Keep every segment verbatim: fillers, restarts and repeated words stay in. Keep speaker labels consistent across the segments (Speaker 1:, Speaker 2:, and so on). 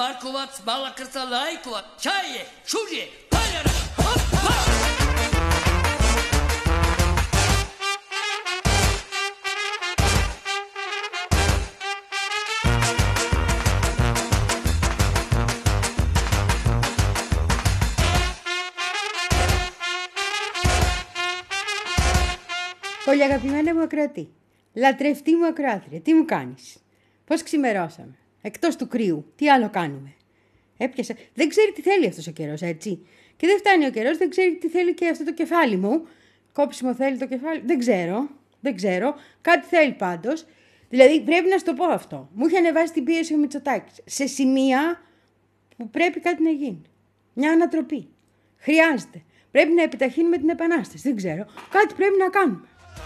Speaker 1: Markovac, Malakrca, Lajkovac, Čaje, Šužje, Paljara, hoppa!
Speaker 2: Πολύ αγαπημένα μου ακροατή, λατρευτή μου ακροάτρια, τι μου κάνεις? Πώς ξημερώσαμε? Εκτός του κρύου, τι άλλο κάνουμε? Έπιασα, δεν ξέρει τι θέλει αυτός ο καιρός, έτσι. Και δεν φτάνει ο καιρός, δεν ξέρει τι θέλει και αυτό το κεφάλι μου. Κόψιμο θέλει το κεφάλι, δεν ξέρω, δεν ξέρω. Κάτι θέλει πάντως. Δηλαδή πρέπει να σου το πω αυτό. Μου είχε ανεβάσει την πίεση ο Μητσοτάκης σε σημεία που πρέπει κάτι να γίνει. Μια ανατροπή. Χρειάζεται. Πρέπει να επιταχύνουμε την επανάσταση. Δεν ξέρω. Κάτι πρέπει να κάνουμε.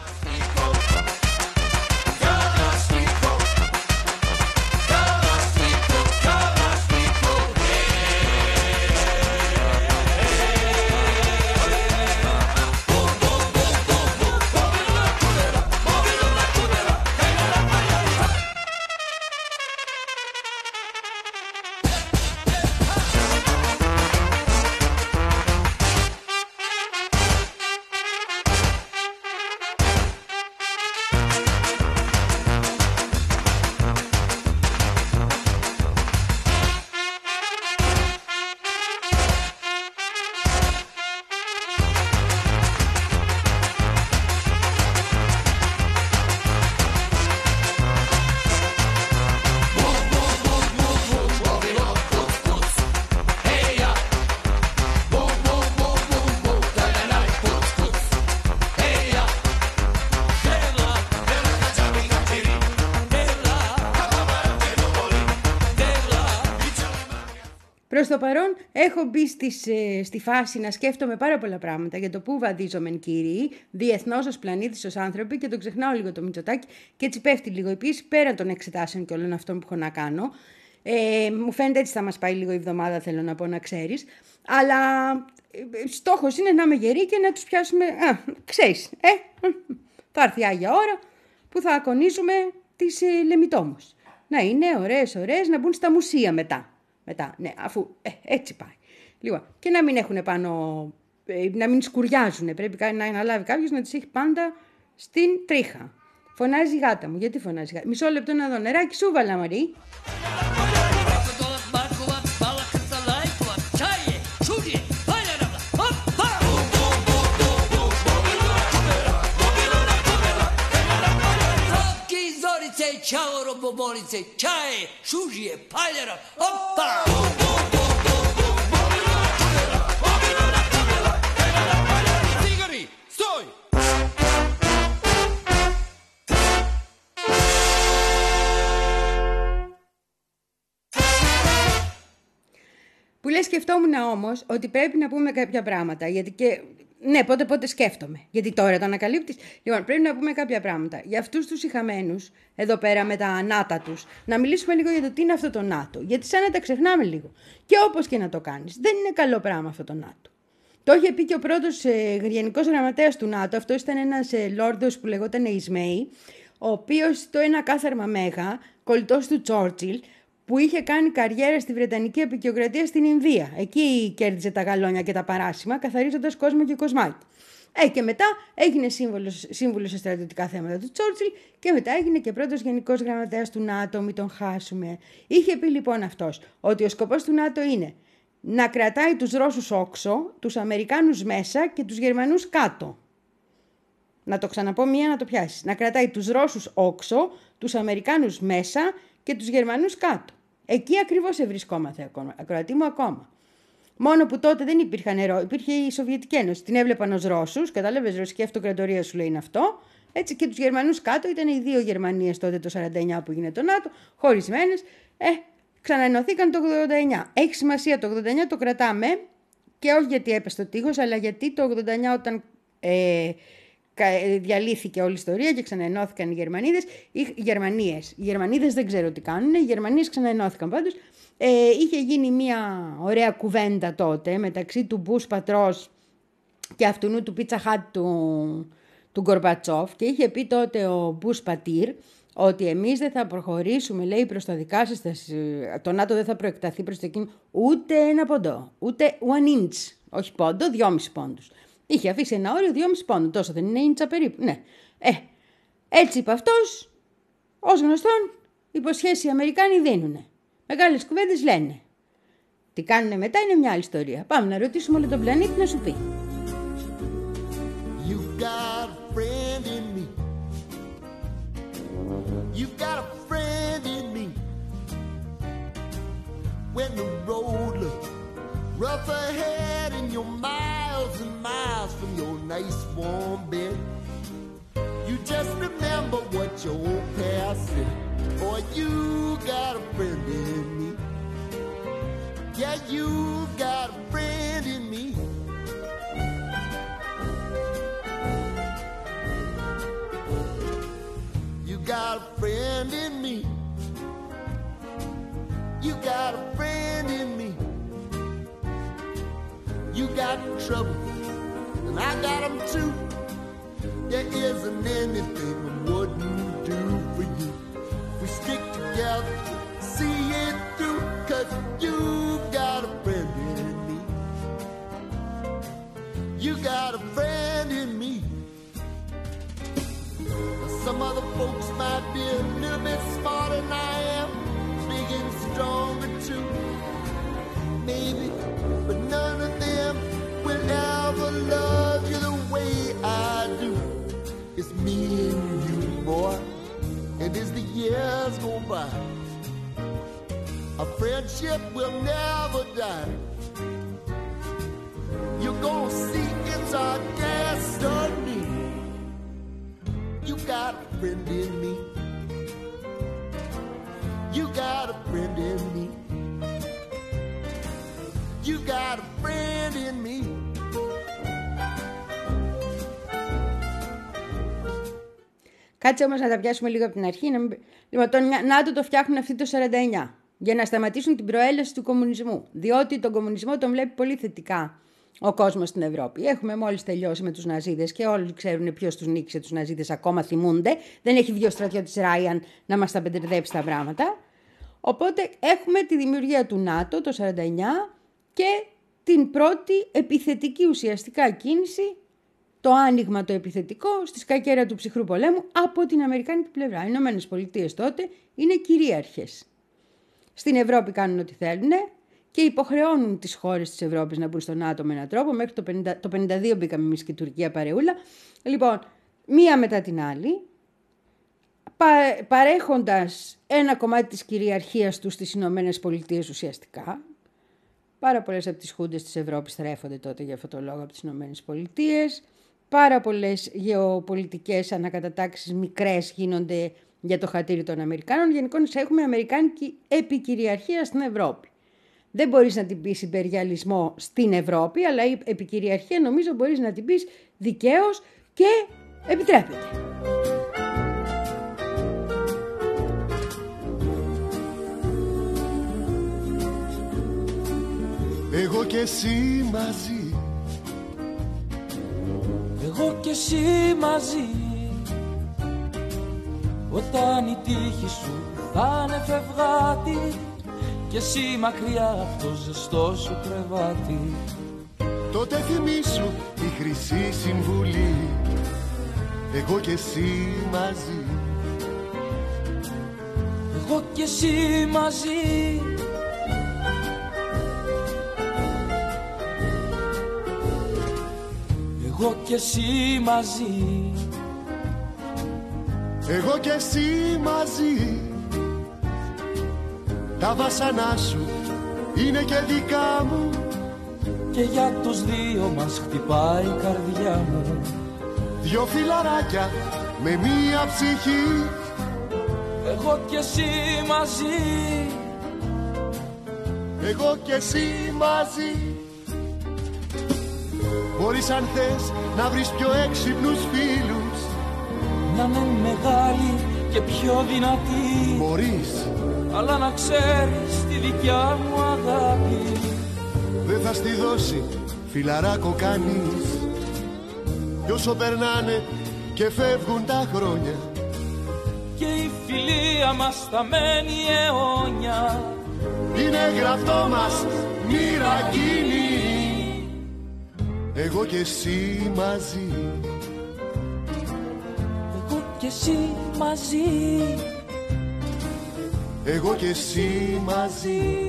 Speaker 2: Προς το παρόν έχω μπει στις, ε, στη φάση να σκέφτομαι πάρα πολλά πράγματα για το πού βαδίζομεν κύριοι, διεθνώς ως πλανήτης, ως άνθρωποι, και τον ξεχνάω λίγο το Μητσοτάκι και έτσι πέφτει λίγο η πίεση πέραν των εξετάσεων και όλων αυτών που έχω να κάνω. Ε, μου φαίνεται έτσι θα μας πάει λίγο η εβδομάδα, θέλω να πω, να ξέρεις. Αλλά ε, στόχος είναι να είμαι γερή και να τους πιάσουμε, α, ξέρεις, ε, θα έρθει η Άγια ώρα που θα ακονίζουμε τις ε, Λεμιτόμους. Να είναι ωραίες, ωραίες, να μπουν στα μουσεία μετά. Μετά, ναι, αφού ε, έτσι πάει. Λοιπόν, και να μην έχουν πάνω, ε, να μην σκουριάζουν. Πρέπει να αναλάβει κάποιος να τις έχει πάντα στην τρίχα. Φωνάζει η γάτα μου. Γιατί φωνάζει η γάτα? Μισό λεπτό να δω. Νεράκι σου βάλα, Μαρή.
Speaker 1: Ciao robobonice, čaje, šužije, paljara, opa! Cigari, stoj!
Speaker 2: Που λες, σκεφτόμουν όμως ότι πρέπει να πούμε κάποια πράγματα, γιατί και... Ναι, πότε πότε σκέφτομαι. Γιατί τώρα το ανακαλύπτεις. Λοιπόν, πρέπει να πούμε κάποια πράγματα. Για αυτούς τους ηχαμένους, εδώ πέρα με τα νάτα τους, να μιλήσουμε λίγο για το τι είναι αυτό το ΝΑΤΟ. Γιατί σαν να τα ξεχνάμε λίγο. Και όπως και να το κάνεις, δεν είναι καλό πράγμα αυτό το ΝΑΤΟ. Το είχε πει και ο πρώτος ε, γενικός γραμματέας του ΝΑΤΟ. Αυτό ήταν ένας ε, λόρδος που λεγόταν Ισμέη, ο οποίος το ένα κάθαρμα μέγα, κολλητός του Τσόρτσιλ, που είχε κάνει καριέρα στη Βρετανική Αποικιοκρατία στην Ινδία. Εκεί κέρδιζε τα γαλόνια και τα παράσημα, καθαρίζοντας κόσμο και κοσμάκι. Ε, και μετά έγινε σύμβουλος, σύμβουλος σε στρατιωτικά θέματα του Τσόρτσιλ και μετά έγινε και πρώτος γενικός γραμματέας του ΝΑΤΟ, μην τον χάσουμε. Είχε πει λοιπόν αυτός ότι ο σκοπός του ΝΑΤΟ είναι να κρατάει τους Ρώσους όξω, τους Αμερικάνους μέσα και τους Γερμανούς κάτω. Να το ξαναπώ μία να το πιάσεις. Να κρατάει τους Ρώσους όξω, τους Αμερικάνους μέσα και τους Γερμανούς κάτω. Εκεί ακριβώς ευρισκόμαστε ακόμα, ακροατή μου ακόμα. Μόνο που τότε δεν υπήρχαν νερό, υπήρχε η Σοβιετική Ένωση. Την έβλεπαν ως Ρώσους, κατάλαβες, Ρωσική Αυτοκρατορία σου λέει είναι αυτό. Έτσι, και τους Γερμανούς κάτω, ήταν οι δύο Γερμανίες τότε το σαράντα εννιά που έγινε το ΝΑΤΟ, χωρισμένες. Ε, ξαναενωθήκαν το ογδόντα εννιά. Έχει σημασία το ογδόντα εννιά, το κρατάμε, και όχι γιατί έπεσε το τείχος, αλλά γιατί το ογδόντα εννιά όταν ε, διαλύθηκε όλη η ιστορία και ξαναενώθηκαν οι Γερμανίδες, οι Γερμανίες. Οι Γερμανίδες δεν ξέρω τι κάνουν, οι Γερμανίες ξαναενώθηκαν πάντως. Ε, είχε γίνει μια ωραία κουβέντα τότε μεταξύ του Μπούς πατρός και αυτού του Πίτσα Χάτ του, του Γκορμπατσόφ, και είχε πει τότε ο Μπούς πατήρ ότι εμείς δεν θα προχωρήσουμε, λέει, προς τα δικά σας, το ΝΑΤΟ δεν θα προεκταθεί προς το εκείνο ούτε ένα πόντο, ούτε one inch, όχι πόντο, δυόμισι πόντους. Είχε αφήσει ένα όριο δυόμισι πόντου, τόσο δεν είναι ίντσα περίπου, ναι. Ε, έτσι είπε αυτός, ως γνωστόν, υποσχέσεις οι Αμερικάνοι δίνουνε. Μεγάλες κουβέντες λένε. Τι κάνουνε μετά είναι μια άλλη ιστορία. Πάμε να ρωτήσουμε όλο τον πλανήτη να σου πει.
Speaker 3: You got a friend in me. You got a friend in me. When the road looks rough ahead and you're miles and miles from your nice warm bed, you just remember what your old past said. Boy, you got a friend in me. Yeah, you got a friend in me. You got a friend in me. You got a friend in me. You got trouble, and I got them too. There isn't anything I wouldn't do for you. We stick together, see it through, 'cause you got a friend in me. You got a friend in me. Some other folks might be a little bit smarter than I am, big and stronger too, maybe, but none of them will ever love you the way I do. It's me and you, boy, and as the years go by, our friendship will never die. You're gonna see it's our destiny. You got a friend in me. You got a friend in me. You got a friend in me.
Speaker 2: Κάτσε όμως να τα πιάσουμε λίγο από την αρχή. Να μην... Λοιπόν, το ΝΑΤΟ το φτιάχνουν αυτοί το σαράντα εννιά για να σταματήσουν την προέλαση του κομμουνισμού. Διότι τον κομμουνισμό τον βλέπει πολύ θετικά ο κόσμος στην Ευρώπη. Έχουμε μόλις τελειώσει με τους Ναζίδες και όλοι ξέρουν ποιος τους νίκησε τους Ναζίδες, ακόμα θυμούνται. Δεν έχει βγει ο στρατιώτης Ράιαν να μας τα πεντρεδέψει τα πράγματα. Οπότε έχουμε τη δημιουργία του ΝΑΤΟ το σαράντα εννιά και την πρώτη επιθετική ουσιαστικά κίνηση, το άνοιγμα το επιθετικό στη σκακέρα του ψυχρού πολέμου από την αμερικάνικη πλευρά. Οι Ηνωμένες Πολιτείες τότε είναι κυρίαρχες. Στην Ευρώπη κάνουν ό,τι θέλουν και υποχρεώνουν τις χώρες της Ευρώπης να μπουν στο ΝΑΤΟ με έναν τρόπο. Μέχρι το πενήντα, το πενήντα δύο μπήκαμε εμείς και η Τουρκία παρεούλα. Λοιπόν, μία μετά την άλλη, πα, παρέχοντας ένα κομμάτι της κυριαρχίας τους στις Ηνωμένες Πολιτείες ουσιαστικά. Πάρα πολλές από τις χούντες της Ευρώπης στρέφονται τότε για αυτό το λόγο από τις Ηνωμένες Πολιτείες. Πάρα πολλές γεωπολιτικές ανακατατάξεις μικρές γίνονται για το χατήρι των Αμερικάνων. Γενικώς έχουμε αμερικάνικη επικυριαρχία στην Ευρώπη. Δεν μπορείς να την πεις υπεριαλισμό στην Ευρώπη, αλλά η επικυριαρχία νομίζω μπορείς να την πεις δικαίως και επιτρέπεται.
Speaker 3: Εγώ και εσύ μαζί,
Speaker 4: εγώ και εσύ μαζί, όταν η τύχη σου θα είναι φευγάτη και εσύ μακριά από το ζεστό σου κρεβάτι,
Speaker 3: τότε θυμήσου τη χρυσή συμβουλή. Εγώ και εσύ μαζί,
Speaker 4: εγώ και εσύ μαζί, εγώ και εσύ μαζί,
Speaker 3: εγώ και εσύ μαζί. Τα βάσανά σου είναι και δικά μου
Speaker 4: και για τους δύο μας χτυπάει η καρδιά μου.
Speaker 3: Δυο φιλαράκια με μία ψυχή,
Speaker 4: εγώ και εσύ μαζί,
Speaker 3: εγώ και εσύ μαζί. Μπορείς αν θες να βρεις πιο έξυπνους φίλους,
Speaker 4: να είναι μεγάλη και πιο δυνατή.
Speaker 3: Μπορείς,
Speaker 4: αλλά να ξέρεις τη δικιά μου αγάπη
Speaker 3: δεν θα στη δώσει φιλαράκο κανείς. Κι όσο περνάνε και φεύγουν τα χρόνια,
Speaker 4: και η φιλία μας θα μένει αιώνια.
Speaker 3: Είναι γραφτό μας μοίρα κοινή, εγώ και εσύ μαζί,
Speaker 4: εγώ και εσύ μαζί,
Speaker 3: εγώ και εσύ μαζί.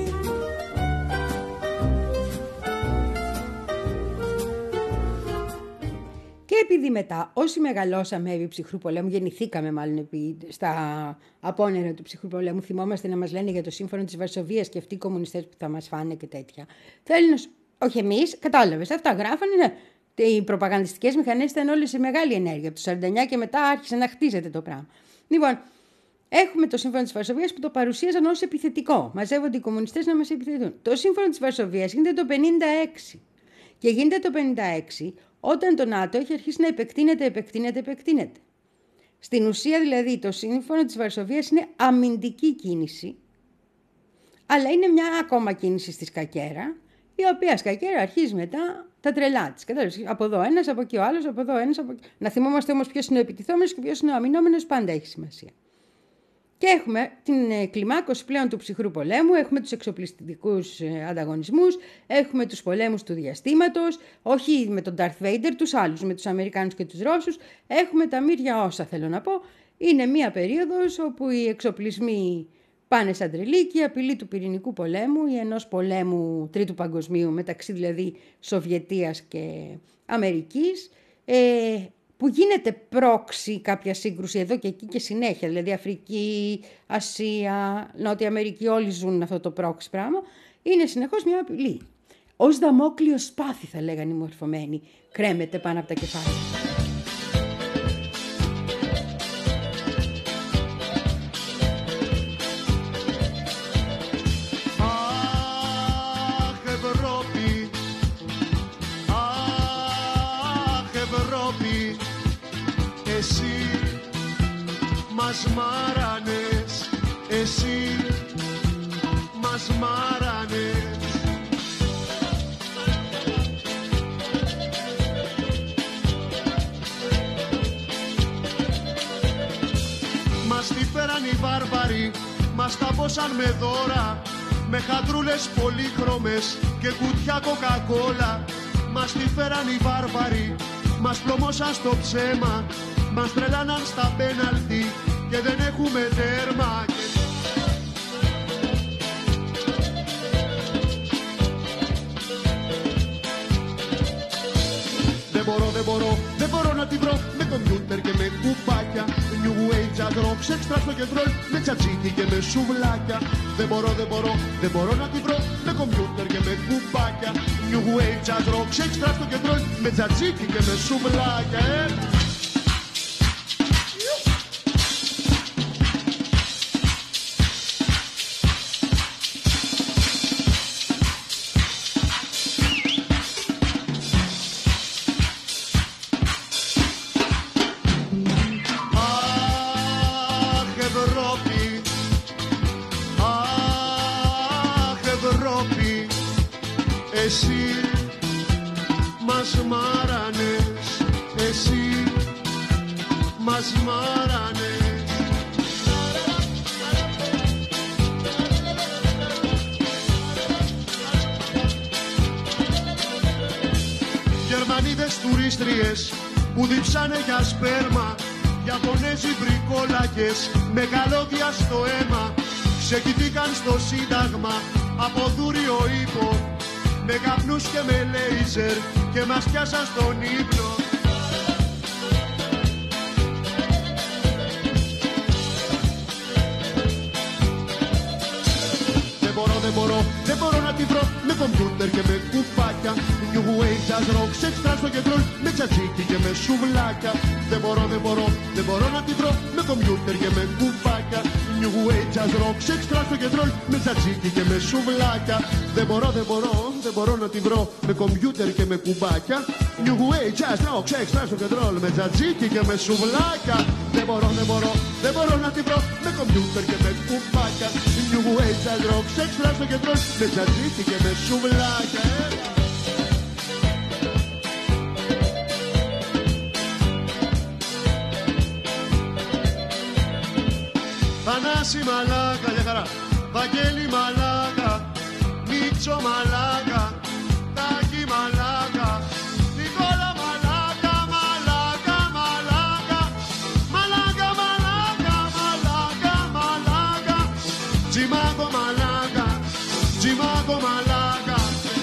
Speaker 2: Και επειδή μετά όσοι μεγαλώσαμε επί ψυχρού πολέμου, γεννηθήκαμε μάλλον επί, στα απόνερα του ψυχρού πολέμου, θυμόμαστε να μας λένε για το σύμφωνο της Βαρσοβίας και αυτοί οι κομμουνιστές που θα μας φάνε και τέτοια. Θέλουν να... Όχι εμείς, κατάλαβες, αυτά γράφανε, ναι. Οι προπαγανδιστικές μηχανές ήταν όλες σε μεγάλη ενέργεια. Από το σαράντα εννιά και μετά άρχισε να χτίζεται το πράγμα. Λοιπόν, έχουμε το σύμφωνο της Βαρσοβίας που το παρουσίαζαν ως επιθετικό. Μαζεύονται οι κομμουνιστές να μας επιθετούν. Το σύμφωνο της Βαρσοβίας γίνεται το πενήντα έξι. Και γίνεται το πενήντα έξι όταν το ΝΑΤΟ έχει αρχίσει να επεκτείνεται, επεκτείνεται, επεκτείνεται. Στην ουσία δηλαδή το σύμφωνο της Βαρσοβίας είναι αμυντική κίνηση, αλλά είναι μια ακόμα κίνηση στη σκακέρα, η οποία σκακέρα αρχίζει μετά τα τρελά της. Κατάλαβες, από εδώ ένας, από εκεί ο άλλος, από εδώ ένας, από εκεί. Να θυμόμαστε όμως ποιος είναι ο επιτιθόμενος και ποιος είναι ο αμυνόμενος, πάντα έχει σημασία. Και έχουμε την κλιμάκωση πλέον του ψυχρού πολέμου, έχουμε τους εξοπλιστικούς ανταγωνισμούς, έχουμε τους πολέμους του διαστήματος, όχι με τον Darth Vader, τους άλλους, με τους Αμερικάνους και τους Ρώσους, έχουμε τα μύρια όσα θέλω να πω. Είναι μία περίοδος όπου οι εξοπλισμοί πάνε σαν τρελή και η απειλή του πυρηνικού πολέμου ή ενός πολέμου τρίτου παγκοσμίου, μεταξύ δηλαδή Σοβιετίας και Αμερικής, ε, που γίνεται πρόξη κάποια σύγκρουση εδώ και εκεί και συνέχεια, δηλαδή Αφρική, Ασία, Νότια Αμερική, όλοι ζουν αυτό το πρόξη πράγμα, είναι συνεχώς μια απειλή. Ως δαμόκλειο σπάθη, θα λέγανε οι μορφωμένοι, κρέμεται πάνω από τα κεφάλια.
Speaker 3: Μας μάρανες, εσύ μας μάρανες. Μας τη φέραν οι βάρβαροι, μας τα πόσαν με δώρα, με χατρούλες πολύχρωμες και κουτιά κοκακόλα. Μας τη φέραν οι βάρβαροι, μας πλωμώσαν στο ψέμα, μας τρελάναν στα πέναλτι και δεν έχουμε τέρμα. Δεν μπορώ, δεν μπορώ, δεν μπορώ να τη βρω με κομπιούτερ και με κουπάκια. New Age, jazz rock, sex, trash, rock and roll, με τσατσίκι και με σουβλάκια. Δεν μπορώ, δεν μπορώ, δεν μπορώ να τη βρω με κομπιούτερ και με κουπάκια. New Age, jazz rock, sex, trash, rock and roll, με τσατσίκι και με σουβλάκια. Ε. Εσύ μας μάρανες, εσύ μας μάρανες. Γερμανίδες τουρίστριες που διψάνε για σπέρμα, Ιαπωνέζοι βρικόλακες με καλώδια στο αίμα, ξεκινήθηκαν στο Σύνταγμα από δούριο ύπο, με καπνούς και με λέιζερ και μας πιάσαν στον ύπνο. Δεν μπορώ, δεν μπορώ, δεν μπορώ να τη βρω με κομπιούτερ και με κουπάκια. New Wave, jazz rock, sex, trash, rock and roll, με τσατσίκι και με σουβλάκια. Δεν μπορώ, δεν μπορώ, δεν μπορώ να τη βρω με κομπιούτερ και με κουπάκια. New Wave, jazz rock, sex, trash, rock and roll, με τσατσίκι και με σουβλάκια. Δεν μπορώ, δεν μπορώ, δεν μπορώ να τη βρω με κομπιούτερ και με κουμπάκια. New Wave, jazz rock, sex, trash, rock and roll, με τσατσίκι και με σουβλάκια. Δεν μπορώ, δεν μπορώ, δεν μπορώ να τη βρω με κομπιούτερ και με κουμπάκια. New Wave, jazz rock, sex, trash, rock and roll, με τσατσίκι και με σουβλάκια. Θανάση μαλάκα, για χαρά. Βαγγέλη μαλάκα, Μίτσο μαλάκα, Τάκη μαλάκα, Νικόλα μαλάκα, μαλάκα, μαλάκα, μαλάκα, μαλάκα, μαλάκα, μαλάκα, Τζιμάκο μαλάκα, Τζιμάκο μαλάκα.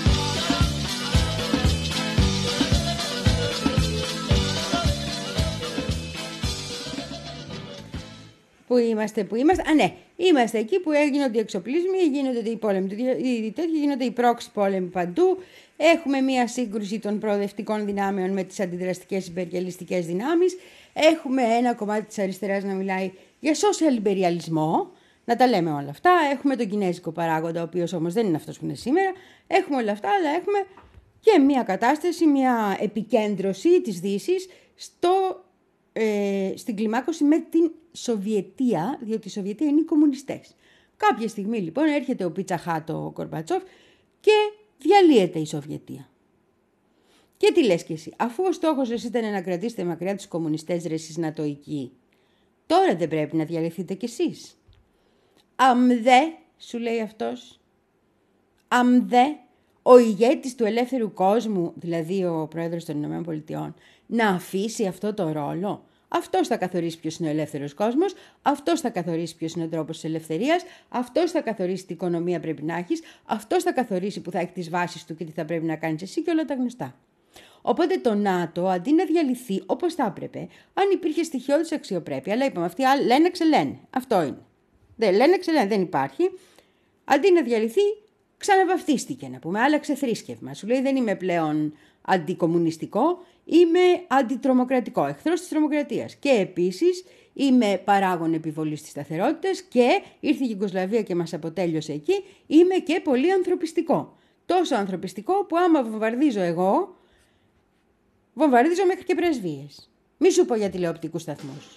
Speaker 2: Πού είμαστε, πού είμαστε. Α, ναι, είμαστε εκεί που γίνονται οι εξοπλισμοί, γίνονται οι πόλεμοι, οι τέτοιοι, γίνονται οι πρόξι πόλεμοι παντού. Έχουμε μία σύγκρουση των προοδευτικών δυνάμεων με τις αντιδραστικές υπεριαλιστικές δυνάμεις. Έχουμε ένα κομμάτι της αριστεράς να μιλάει για social imperialisμό. Να τα λέμε όλα αυτά. Έχουμε τον κινέζικο παράγοντα, ο οποίος όμως δεν είναι αυτός που είναι σήμερα. Έχουμε όλα αυτά, αλλά έχουμε και μία κατάσταση, μία επικέντρωση της Δύσης στο, ε, στην κλιμάκωση με την Σοβιετία, διότι η Σοβιετία είναι οι κομμουνιστές. Κάποια στιγμή λοιπόν έρχεται ο Πιτσαχάτο ο Κορμπατσόφ και διαλύεται η Σοβιετία. Και τι λες κι εσύ, αφού ο στόχος σας ήταν να κρατήσετε μακριά τους κομμουνιστές ρε εσείς νατοικοί, τώρα δεν πρέπει να διαλυθείτε κι εσείς. Αμδε, σου λέει αυτός, αμδε, ο ηγέτης του ελεύθερου κόσμου, δηλαδή ο πρόεδρος των Ηνωμένων Πολιτειών, να αφήσει αυτό το ρόλο. Αυτός θα καθορίσει ποιος είναι ο ελεύθερος κόσμος, αυτός θα καθορίσει ποιος είναι ο τρόπος της ελευθερίας, αυτός θα καθορίσει τι οικονομία πρέπει να έχεις, αυτός θα καθορίσει που θα έχει τις βάσεις του και τι θα πρέπει να κάνεις εσύ και όλα τα γνωστά. Οπότε το ΝΑΤΟ, αντί να διαλυθεί όπως θα έπρεπε, αν υπήρχε στοιχειώδης αξιοπρέπεια, αλλά είπαμε αυτοί λένε ξελένε, αυτό είναι. Δεν λένε ξελένε, δεν υπάρχει. Αντί να διαλυθεί, ξαναβαφτίστηκε να πούμε, άλλαξε θρήσκευμα. Σου λέει δεν είμαι πλέον αντικομμουνιστικό, είμαι αντιτρομοκρατικό, εχθρός της τρομοκρατίας. Και επίσης είμαι παράγων επιβολής της σταθερότητας και ήρθε η Γιουγκοσλαβία και μας αποτέλειωσε εκεί, είμαι και πολύ ανθρωπιστικό. Τόσο ανθρωπιστικό που άμα βομβαρδίζω εγώ, βομβαρδίζω μέχρι και πρεσβείες. Μη σου πω για τηλεοπτικούς σταθμούς.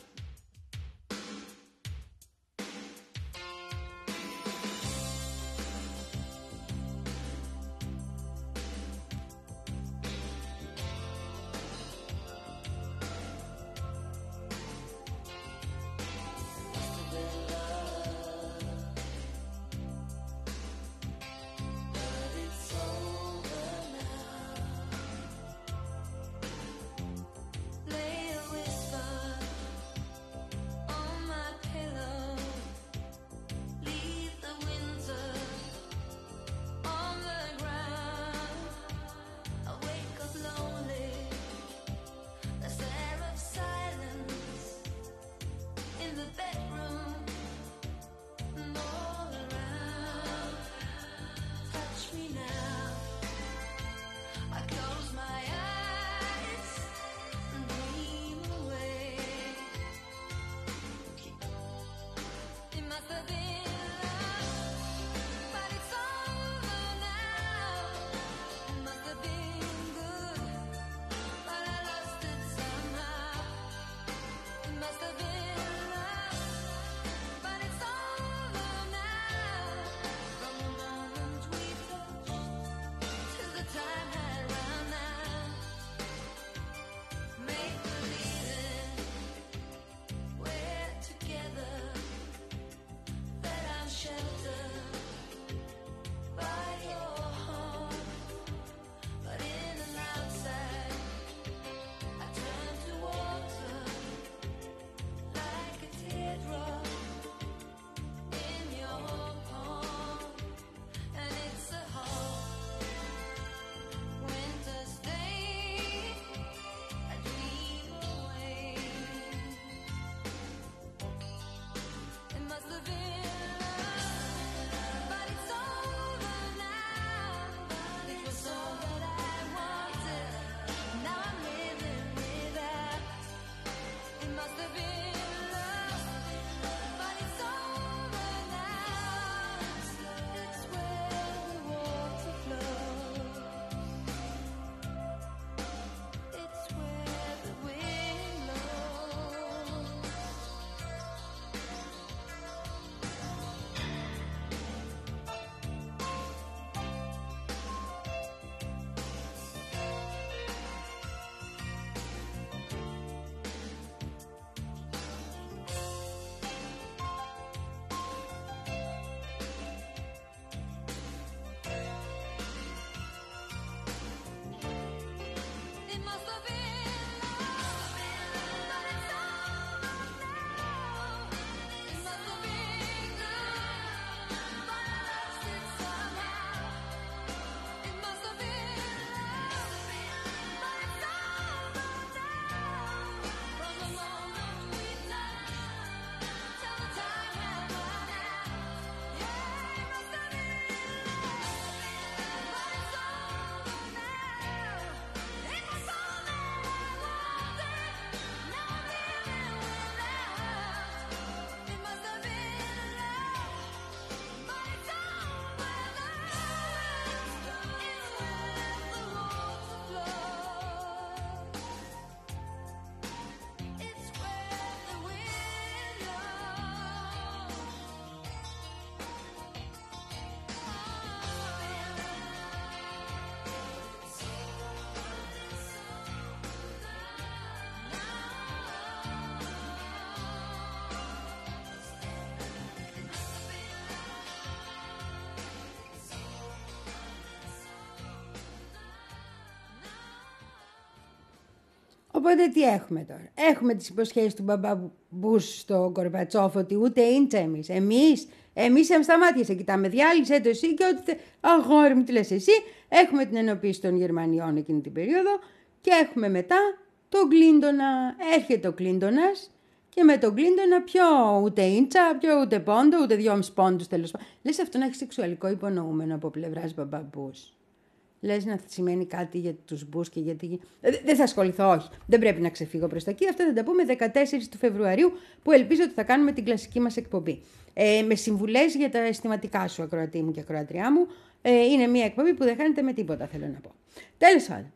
Speaker 2: Οπότε τι έχουμε τώρα? Έχουμε τις υποσχέσεις του μπαμπά Μπούς στο Κορμπατσόφ ότι ούτε ίντσα εμείς. Εμείς, εμείς στα μάτια σε κοιτάμε. Διάλυσε το εσύ και ό,τι. Αγόρι μου, τι λες εσύ. Έχουμε την ενοποίηση των Γερμανιών εκείνη την περίοδο και έχουμε μετά τον Κλίντονα. Έρχεται ο Κλίντονας και με τον Κλίντονα πιο ούτε ίντσα, πιο ούτε πόντο, ούτε δυόμισι πόντους τέλος πάντων. Λες αυτό να έχει σεξουαλικό υπονοούμενο από πλευράς μπαμπά Μπούς? Λες να σημαίνει κάτι για τους Μπούς και γιατί. Ε, δεν θα ασχοληθώ, όχι. Δεν πρέπει να ξεφύγω προς τα εκεί. Αυτά θα τα πούμε δεκατέσσερις του Φεβρουαρίου, που ελπίζω ότι θα κάνουμε την κλασική μας εκπομπή. Ε, με συμβουλές για τα αισθηματικά σου, ακροατή μου και ακροατριά μου. Ε, είναι μια εκπομπή που δεν χάνεται με τίποτα, θέλω να πω. Τέλος πάντων.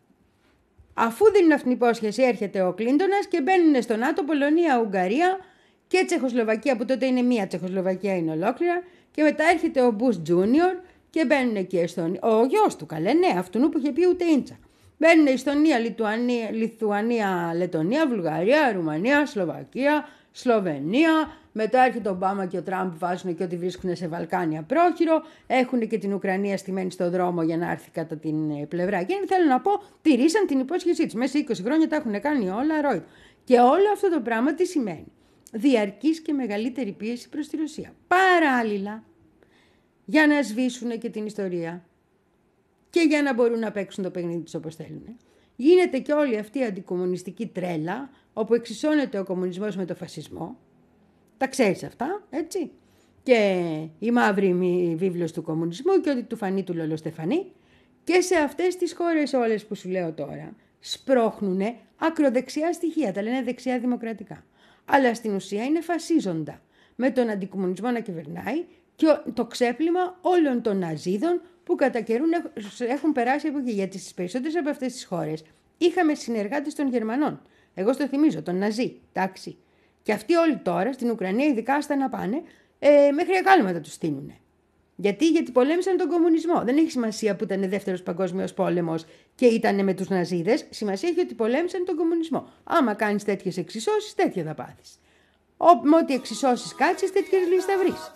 Speaker 2: Αφού δίνουν αυτήν την υπόσχεση, έρχεται ο Κλίντονας και μπαίνουν στο ΝΑΤΟ Πολωνία, Ουγγαρία και Τσεχοσλοβακία, που τότε είναι μία Τσεχοσλοβακία, είναι ολόκληρα. Και μετά έρχεται ο Μπούς Τζούνιορ. Και μπαίνουν εκεί Εστονία. Ο γιος του, καλέ, ναι, αυτού που είχε πει ούτε ίντσα. Μπαίνουν Εστονία, Λιτουανία, Λιθουανία, Λετονία, Βουλγαρία, Ρουμανία, Σλοβακία, Σλοβενία. Μετά έρχεται ο Ομπάμα και ο Τραμπ, βάζουν και ό,τι βρίσκουν σε Βαλκάνια πρόχειρο. Έχουν και την Ουκρανία στημένη στον δρόμο για να έρθει κατά την πλευρά. Και θέλω να πω, τηρήσαν την υπόσχεσή του. Μέσα σε είκοσι χρόνια τα έχουν κάνει όλα ρόιτ. Και όλο αυτό το πράγμα τι σημαίνει? Διαρκής και μεγαλύτερη πίεση προς τη Ρωσία. Παράλληλα, για να σβήσουν και την ιστορία και για να μπορούν να παίξουν το παιχνίδι τους όπως θέλουν. Γίνεται και όλη αυτή η αντικομμουνιστική τρέλα, όπου εξισώνεται ο κομμουνισμός με το φασισμό. Τα ξέρεις αυτά, έτσι. Και η μαύρη βίβλος του κομμουνισμού και ότι του φανεί του Λολοστεφανή. Και σε αυτές τις χώρες όλες που σου λέω τώρα, σπρώχνουνε ακροδεξιά στοιχεία, τα λένε δεξιά δημοκρατικά. Αλλά στην ουσία είναι φασίζοντα, με τον αντικομμουνισμό να κυβερνάει και το ξέπλυμα όλων των Ναζίδων που κατά καιρούν έχουν περάσει από εκεί. Γιατί στις περισσότερες από αυτές τις χώρες είχαμε συνεργάτες των Γερμανών. Εγώ στο θυμίζω, τον Ναζί, τάξη. Και αυτοί όλοι τώρα στην Ουκρανία, ειδικά στα να πάνε, ε, μέχρι εκάλματα τους στείνουνε. Γιατί, γιατί πολέμησαν τον κομμουνισμό. Δεν έχει σημασία που ήταν δεύτερος παγκόσμιος πόλεμος και ήταν με τους Ναζίδες. Σημασία έχει ότι πολέμησαν τον κομμουνισμό. Άμα κάνεις τέτοιες εξισώσεις, τέτοια θα πάθεις. Με ό,τι εξισώσεις κάτσεις, τέτοιες λύσεις θα βρεις.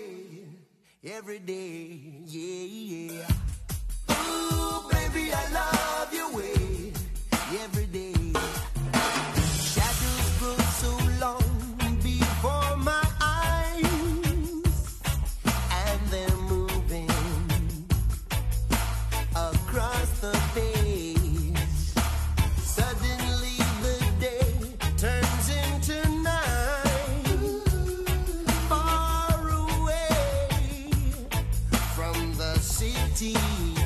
Speaker 3: Every day, yeah, yeah. Ooh, baby, I love your way. Every day. Shadows grow so long before my eyes, and they're moving across the page. Suddenly the day turns into night, far away from the city.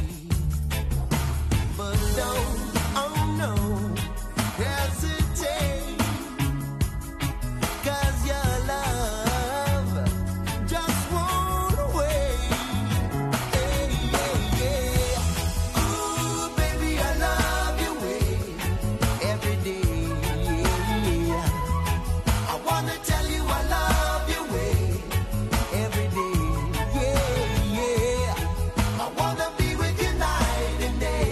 Speaker 3: But don't, oh no, hesitate, 'cause your love just won't wait. Hey, yeah, yeah. Ooh, baby, I love your way every day. Yeah. I wanna tell you I love your way every day. Yeah, yeah. I wanna be with you night and day.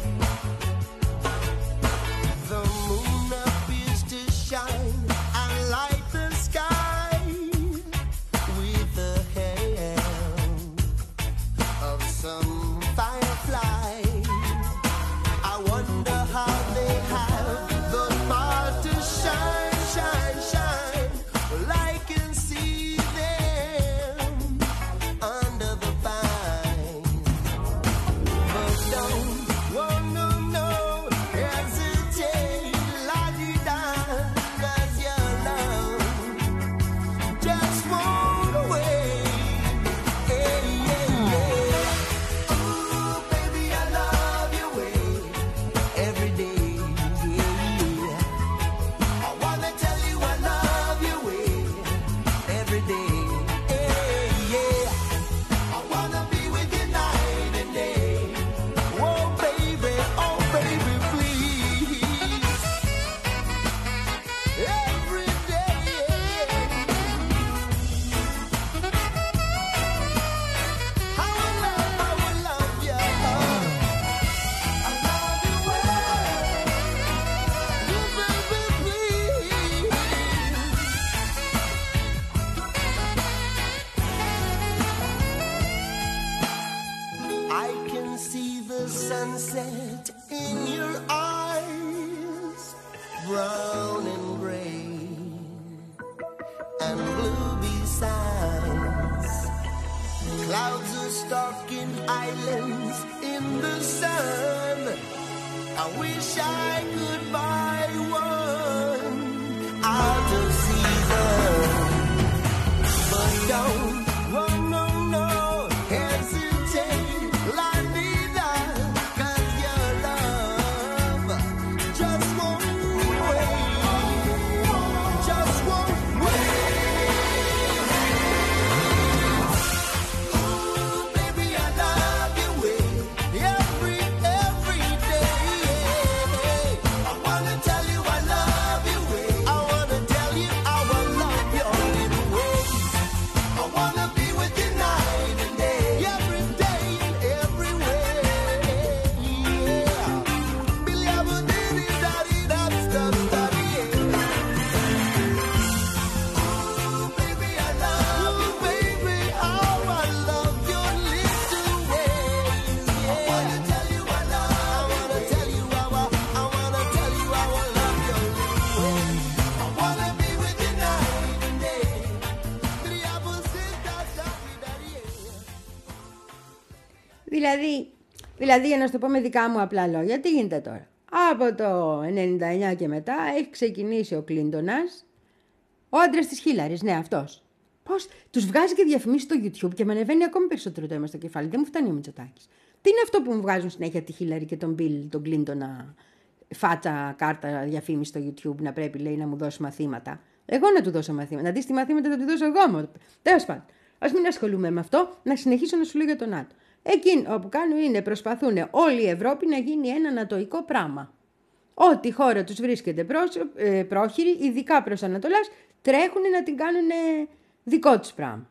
Speaker 3: The moon appears to shine and light the sky with the help of some firefly. I wonder how they have the power to shine, shine, shine. Well, I can see them under the pine. But don't, oh no, no, hesitate, la-di-da, 'cause your love just won't wait. Hey, yeah, yeah. Ooh, baby, I love your way every day. Yeah. I wanna tell you I love your way every day. Hey, yeah. I wanna be with you night and day. Oh, baby, oh, baby, please. Every day. I will love, I will love you. I love you well. You, baby, please. I can see the sunset in your eyes, brown and gray and blue besides. Clouds are stalking islands in the sun. I wish I could buy one out of season, but don't, oh no, no, hesitate, lie me down, 'cause your love just won't wait, just won't wait. Oh, baby, I love you every, every day. I wanna tell you I love you. I wanna tell you how I love your little ways. I wanna be with you night and day, every day and every way. Yeah. Billy, I will do it, daddy, that's the study. Oh, baby, I love you, baby, how I love your little ways. Yeah. I wanna tell you I love, I wanna tell you how I, I wanna tell you how I love your little ways. I wanna be with you night and day. Billy, I will sit down, daddy, daddy, yeah.
Speaker 2: Δηλαδή, δηλαδή, για να σου το πω με δικά μου απλά λόγια, τι γίνεται τώρα. Από το ενενήντα εννιά και μετά έχει ξεκινήσει ο Κλίντονας, ο άντρας της Χίλαρης, ναι, αυτός. Πώς τους βγάζει και διαφημίσει στο YouTube και με ανεβαίνει ακόμη περισσότερο το αίμα στο κεφάλι. Δεν μου φτάνει ο Μητσοτάκης. Τι είναι αυτό που μου βγάζουν συνέχεια τη Χίλαρη και τον Μπιλ, τον Κλίντονα, φάτσα, κάρτα, διαφήμιση στο YouTube, να πρέπει, λέει, να μου δώσει μαθήματα. Εγώ να του δώσω μαθήματα. Να δεις τι μαθήματα θα του δώσω εγώ μου. Τέλος πάντων. Ας μην ασχολούμαι με αυτό, να συνεχίσω να σου λέω για τον ΝΑΤΟ. Εκείνο που κάνουν είναι προσπαθούν όλη η Ευρώπη να γίνει ένα νατοϊκό πράγμα. Ό,τι χώρα τους βρίσκεται πρόσω- ε, πρόχειρη, ειδικά προς Ανατολάς, τρέχουν να την κάνουν δικό τους πράγμα.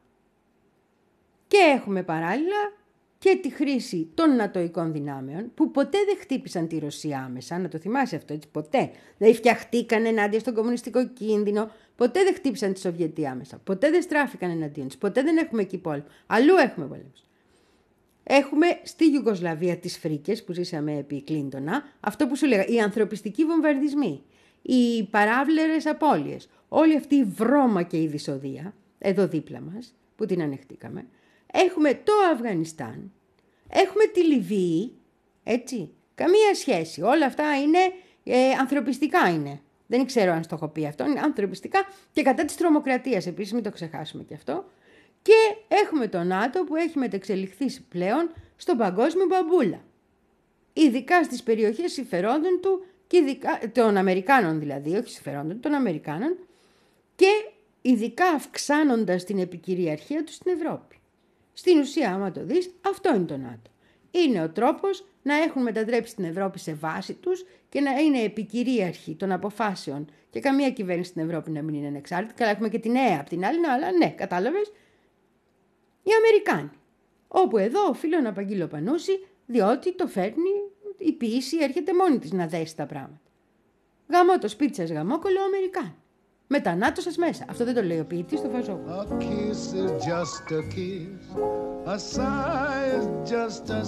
Speaker 2: Και έχουμε παράλληλα και τη χρήση των νατοϊκών δυνάμεων, που ποτέ δεν χτύπησαν τη Ρωσία άμεσα, να το θυμάσαι αυτό, έτσι, ποτέ. Δεν φτιαχτήκαν ενάντια στον κομμουνιστικό κίνδυνο, ποτέ δεν χτύπησαν τη Σοβιετία άμεσα, ποτέ δεν στράφηκαν εναντίον τους, ποτέ δεν έχουμε εκεί πόλεμο. Αλλού έχουμε πόλεμους. Έχουμε στη Ιουγκοσλαβία τις φρίκες που ζήσαμε επί Κλίντονα, αυτό που σου λέγα, οι ανθρωπιστικοί βομβαρδισμοί, οι παράβλερες απώλειες, όλη αυτή η βρώμα και η δυσοδεία, εδώ δίπλα μας, που την ανεχτήκαμε. Έχουμε το Αφγανιστάν, έχουμε τη Λιβύη, έτσι, καμία σχέση. Όλα αυτά είναι ε, ανθρωπιστικά είναι. Δεν ξέρω αν στο έχω πει αυτό, είναι ανθρωπιστικά και κατά της τρομοκρατίας επίσης, μην το ξεχάσουμε και αυτό. Και έχουμε το ΝΑΤΟ που έχει μετεξελιχθεί πλέον στον παγκόσμιο μπαμπούλα. Ειδικά στις περιοχές συμφερόντων του, και ειδικά, των Αμερικάνων δηλαδή, όχι συμφερόντων, των Αμερικάνων, και ειδικά αυξάνοντας την επικυριαρχία του στην Ευρώπη. Στην ουσία, άμα το δεις, αυτό είναι το ΝΑΤΟ. Είναι ο τρόπος να έχουν μετατρέψει την Ευρώπη σε βάση τους και να είναι επικυρίαρχοι των αποφάσεων και καμία κυβέρνηση στην Ευρώπη να μην είναι ανεξάρτητη. Καλά, έχουμε και την ΕΕ απ' την άλλη, αλλά ναι, κατάλαβες. Οι Αμερικάνοι. Όπου εδώ οφείλω να απαγγείλω Πανούση, διότι το φέρνει, η ποιήση έρχεται μόνη της να δέσει τα πράγματα. Γαμώ το σπίτι σας, γαμόκολο Αμερικάνοι. Με τα ΝΑΤΟ σας μέσα. Αυτό δεν το λέει ο ποιητής, το βάζω.
Speaker 3: A kiss is just a kiss, a sigh is just a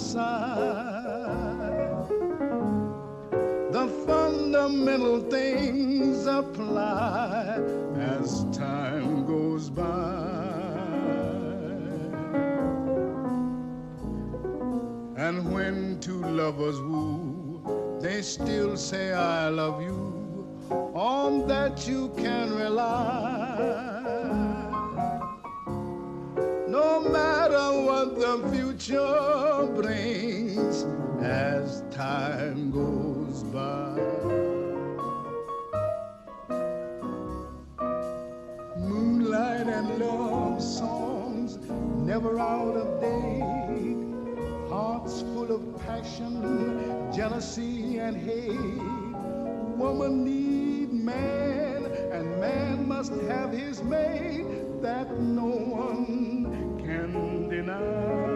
Speaker 3: sigh. The fundamental things apply as time goes by. And when two lovers woo, they still say I love you. On that you can rely. No matter what the future brings as time goes by. Moonlight and love songs never out of date. Hearts full of passion, jealousy and hate. Woman needs man, and man must have his mate. That no one can deny.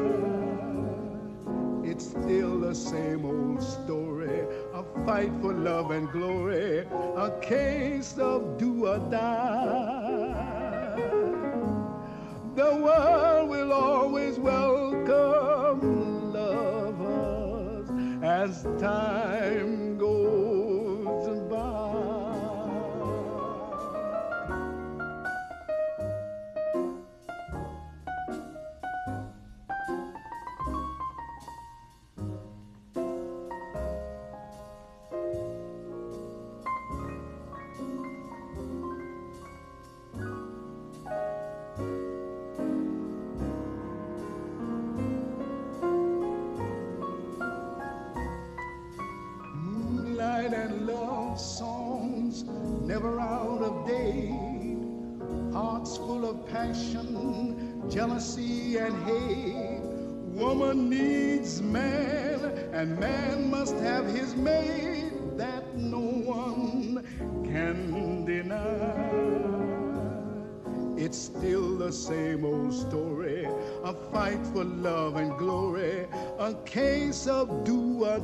Speaker 3: It's still the same old story, a fight for love and glory, a case of do or die. The world will always welcome lovers as time goes by.
Speaker 5: night and love songs never out of date. Hearts full of passion, jealousy and hate. Woman needs man and man must have his mate. That no one can deny. It's still the same old story, a fight for love and glory, a case of do or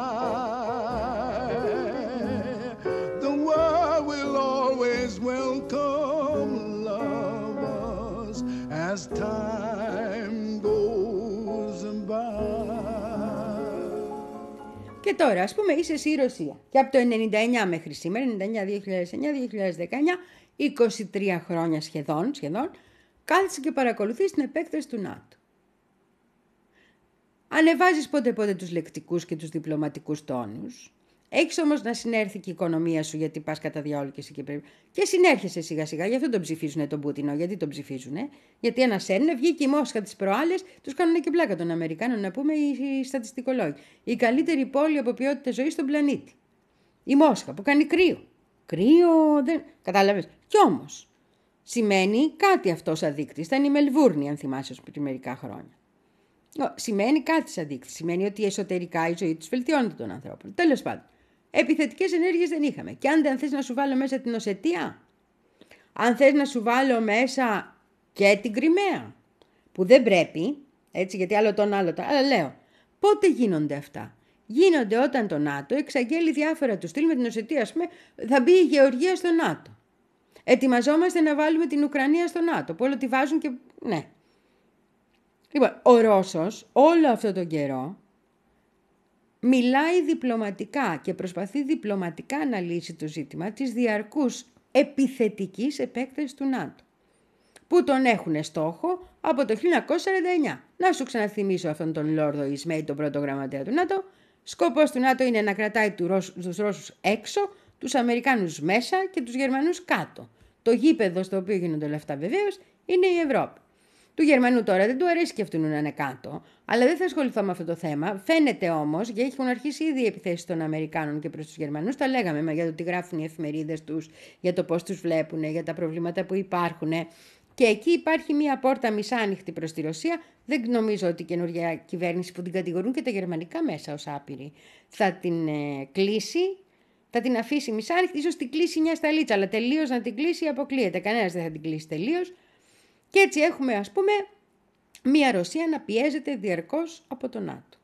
Speaker 5: die. The world will always welcome lovers as time goes by.
Speaker 2: Και τώρα, ας πούμε, είσαι εσύ η Ρωσία. Και από το ενενήντα εννιά μέχρι σήμερα, ενενήντα εννιά, δύο χιλιάδες εννιά, δύο χιλιάδες δεκαεννιά, είκοσι τρία χρόνια σχεδόν, σχεδόν, κάθεσαι και παρακολουθείς την επέκταση του ΝΑΤΟ. Ανεβάζεις πότε πότε τους λεκτικούς και τους διπλωματικούς τόνους. Έχεις όμως να συνέρθει και η οικονομία σου, γιατί πας κατά διάολο και εσύ και πρέπει. Και συνέρχεσαι σιγά σιγά, γι' αυτό τον ψηφίζουν τον Πούτινο. Γιατί τον ψηφίζουν, γιατί ανασέρνε, βγήκε η Μόσχα τις προάλλες, τους κάνουν και πλάκα των Αμερικάνων, να πούμε, οι, οι στατιστικολόγοι. Η καλύτερη πόλη από ποιότητα ζωής στον πλανήτη. Η Μόσχα που κάνει κρύο. Κρύο, δεν. Κατάλαβες. Κι όμως σημαίνει κάτι αυτό σαν δείκτη. Ήταν η Μελβούρνη, αν θυμάσαι, πριν μερικά χρόνια. Σημαίνει κάτι σαν δείκτη. Σημαίνει ότι εσωτερικά η ζωή τους βελτιώνεται των ανθρώπων. Τέλος πάντων. Επιθετικές ενέργειες δεν είχαμε. Και αν δεν θες να σου βάλω μέσα την Οσετία, αν θες να σου βάλω μέσα και την Κριμαία, που δεν πρέπει, έτσι, γιατί άλλο τον άλλο τον. Αλλά λέω, πότε γίνονται αυτά? Γίνονται όταν το ΝΑΤΟ εξαγγέλει διάφορα του στυλ με την Οσετία, ας πούμε, θα μπει η Γεωργία στο ΝΑΤΟ. Ετοιμαζόμαστε να βάλουμε την Ουκρανία στο ΝΑΤΟ, που όλο τη βάζουν και. Ναι. Λοιπόν, ο Ρώσος όλο αυτόν τον καιρό μιλάει διπλωματικά και προσπαθεί διπλωματικά να λύσει το ζήτημα της διαρκούς επιθετικής επέκτασης του ΝΑΤΟ, που τον έχουν στόχο από το χίλια εννιακόσια σαράντα εννιά. Να σου ξαναθυμίσω αυτόν τον Λόρδο Ισμέη, τον πρώτο γραμματέα του ΝΑΤΟ. Σκοπός του ΝΑΤΟ είναι να κρατάει τους Ρώσους έξω, τους Αμερικάνους μέσα και τους Γερμανούς κάτω. Το γήπεδο στο οποίο γίνονται όλα αυτά βεβαίως είναι η Ευρώπη. Του Γερμανού τώρα δεν του αρέσει και αυτού να είναι κάτω, αλλά δεν θα ασχοληθώ με αυτό το θέμα. Φαίνεται όμως, γιατί έχουν αρχίσει ήδη οι επιθέσεις των Αμερικάνων και προς τους Γερμανούς. Τα λέγαμε μα, για το τι γράφουν οι εφημερίδες τους, για το πώς τους βλέπουν, για τα προβλήματα που υπάρχουν. Και εκεί υπάρχει μία πόρτα μισάνοιχτη προς τη Ρωσία. Δεν νομίζω ότι η καινούργια κυβέρνηση, που την κατηγορούν και τα γερμανικά μέσα ως άπειρη, θα την ε, κλείσει, θα την αφήσει μισάνοιχτη. Ίσως την κλείσει μια σταλίτσα, αλλά τελείως να την κλείσει αποκλείεται. Κανένας δεν θα την κλείσει τελείως. Και έτσι έχουμε, ας πούμε, μια Ρωσία να πιέζεται διαρκώς από το ΝΑΤΟ.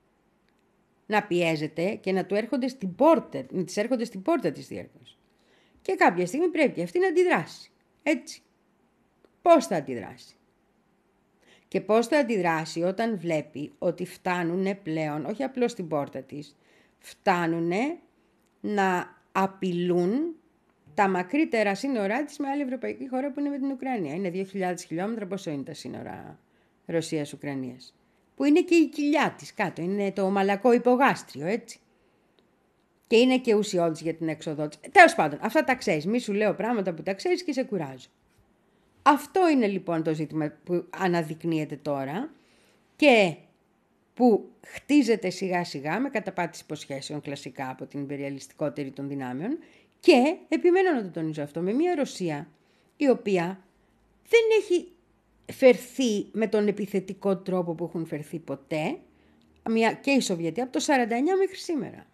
Speaker 2: Να πιέζεται και να του έρχονται στην πόρτα, να της έρχονται στην πόρτα της διαρκώς. Και κάποια στιγμή πρέπει αυτή να αντιδράσει. Έτσι. Πώς θα αντιδράσει? Και πώς θα αντιδράσει όταν βλέπει ότι φτάνουνε πλέον, όχι απλώς στην πόρτα της, φτάνουνε να απειλούν τα μακρύτερα σύνορά της με άλλη ευρωπαϊκή χώρα που είναι με την Ουκρανία. Είναι δύο χιλιάδες χιλιόμετρα, πόσο είναι τα σύνορα Ρωσίας-Ουκρανίας. Που είναι και η κοιλιά της κάτω, είναι το μαλακό υπογάστριο, έτσι. Και είναι και ουσιώδης για την έξοδό της. Τέλος πάντων, αυτά τα ξέρεις. Μη σου λέω πράγματα που τα ξέρεις και σε κουράζω. Αυτό είναι λοιπόν το ζήτημα που αναδεικνύεται τώρα και που χτίζεται σιγά σιγά με καταπάτηση υποσχέσεων κλασικά από την υπεριαλιστικότερη των δυνάμεων. Και επιμένω να το τονίζω αυτό, με μια Ρωσία η οποία δεν έχει φερθεί με τον επιθετικό τρόπο που έχουν φερθεί ποτέ, μια, και οι Σοβιετοί, από το σαράντα εννιά μέχρι σήμερα.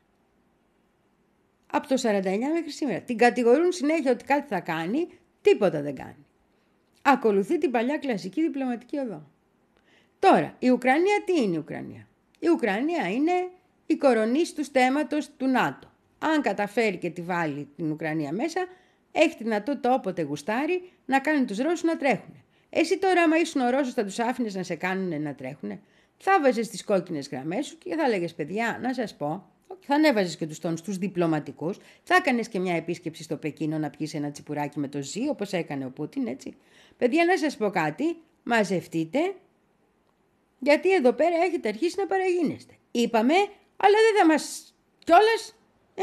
Speaker 2: Από το σαράντα εννιά μέχρι σήμερα. Την κατηγορούν συνέχεια ότι κάτι θα κάνει, τίποτα δεν κάνει. Ακολουθεί την παλιά κλασική διπλωματική οδό. Τώρα, η Ουκρανία τι είναι η Ουκρανία? Η Ουκρανία είναι η κορονής του στέματος του ΝΑΤΟ. Αν καταφέρει και τη βάλει την Ουκρανία μέσα, έχει τη δυνατότητα όποτε γουστάρει να κάνει τους Ρώσους να τρέχουν. Εσύ τώρα, άμα ήσουν ο Ρώσος, θα τους άφηνες να σε κάνουν να τρέχουν? Θα βάζεις τις κόκκινες γραμμές σου και θα λέγες, παιδιά, να σας πω, θα ανέβαζες και τους τόνους τους διπλωματικούς, θα έκανες και μια επίσκεψη στο Πεκίνο να πιεις ένα τσιπουράκι με το Ζι, όπως έκανε ο Πούτιν, έτσι. Παιδιά, να σας πω κάτι, μαζευτείτε, γιατί εδώ πέρα έχετε αρχίσει να παραγίνεστε. Είπαμε, αλλά δεν θα μας κιόλας. Ε?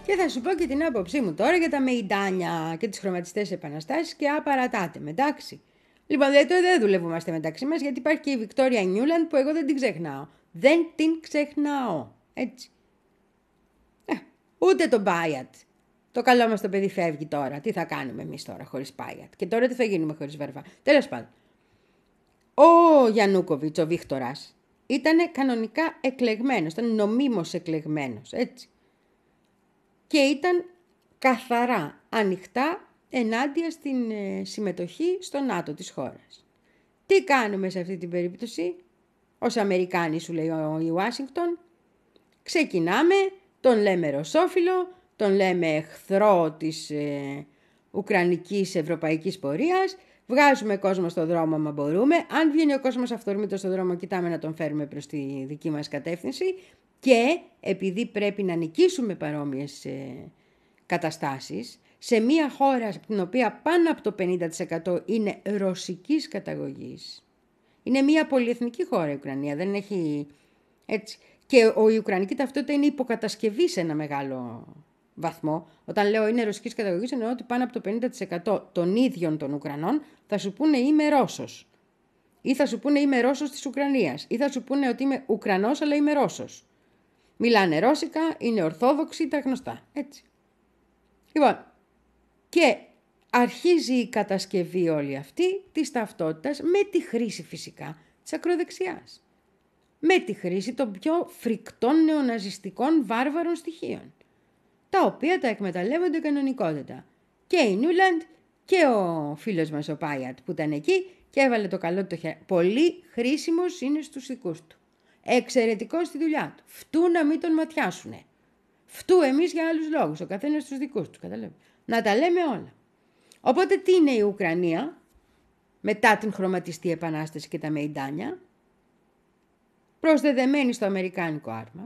Speaker 2: Και θα σου πω και την άποψή μου τώρα για τα μεϊντάνια και τις χρωματιστές επαναστάσεις και απαρατάτε, εντάξει. Λοιπόν, δεν, δεν δουλεύομαστε μεταξύ μας, γιατί υπάρχει και η Βικτόρια Νιούλαντ που εγώ δεν την ξεχνάω. Δεν την ξεχνάω, έτσι. Ε, ούτε τον Πάιατ. Το καλό μας το παιδί φεύγει τώρα. Τι θα κάνουμε εμείς τώρα χωρίς Πάιατ? Και τώρα τι θα γίνουμε χωρίς Βαρβά? Τέλος πάντων. Ο Γιαννούκοβιτς, ο Βίκτορας, ήταν κανονικά εκλεγμένος, ήταν νομίμως εκλεγμένος, έτσι. Και ήταν καθαρά ανοιχτά ενάντια στην ε, συμμετοχή στο ΝΑΤΟ της χώρας. Τι κάνουμε σε αυτή την περίπτωση? Ως Αμερικάνοι, σου λέει ο, η Ουάσιγκτον, ξεκινάμε, τον λέμε ρωσόφιλο, τον λέμε εχθρό της ε, ουκρανικής ευρωπαϊκής πορείας, βγάζουμε κόσμο στον δρόμο άμα μπορούμε, αν βγαίνει ο κόσμος αυθορμήτως στον δρόμο κοιτάμε να τον φέρουμε προς τη δική μας κατεύθυνση και επειδή πρέπει να νικήσουμε παρόμοιες ε, καταστάσεις, σε μια χώρα στην οποία πάνω από το πενήντα τοις εκατό είναι ρωσικής καταγωγής. Είναι μια πολυεθνική χώρα η Ουκρανία, δεν έχει έτσι. Και η Ουκρανική ταυτότητα είναι υποκατασκευή σε ένα μεγάλο βαθμό. Όταν λέω είναι ρωσικής καταγωγής, εννοώ ότι πάνω από το πενήντα τοις εκατό των ίδιων των Ουκρανών θα σου πούνε είμαι Ρώσος. Ή θα σου πούνε είμαι Ρώσος της Ουκρανίας. Ή θα σου πούνε ότι είμαι Ουκρανός αλλά είμαι Ρώσος. Μιλάνε ρώσικα, είναι ορθόδοξοι, τα γνωστά. Έτσι. Λοιπόν, και αρχίζει η κατασκευή όλη αυτή της ταυτότητας με τη χρήση φυσικά της ακροδεξιάς. Με τη χρήση των πιο φρικτών νεοναζιστικών βάρβαρων στοιχείων, τα οποία τα εκμεταλλεύονται κανονικότητα. Και η Νιούλαντ και ο φίλος μας ο Πάιατ που ήταν εκεί και έβαλε το καλό του το χέρι. Πολύ χρήσιμος είναι στους δικούς του. Εξαιρετικός στη δουλειά του. Φτού να μην τον ματιάσουνε. Φτού εμείς για άλλους λόγους. Ο καθένας στους δικούς του. Καταλάβει. Να τα λέμε όλα. Οπότε τι είναι η Ουκρανία μετά την χρωματιστή επανάσταση και τα μεϊντάνια? Προσδεδεμένη στο αμερικάνικο άρμα.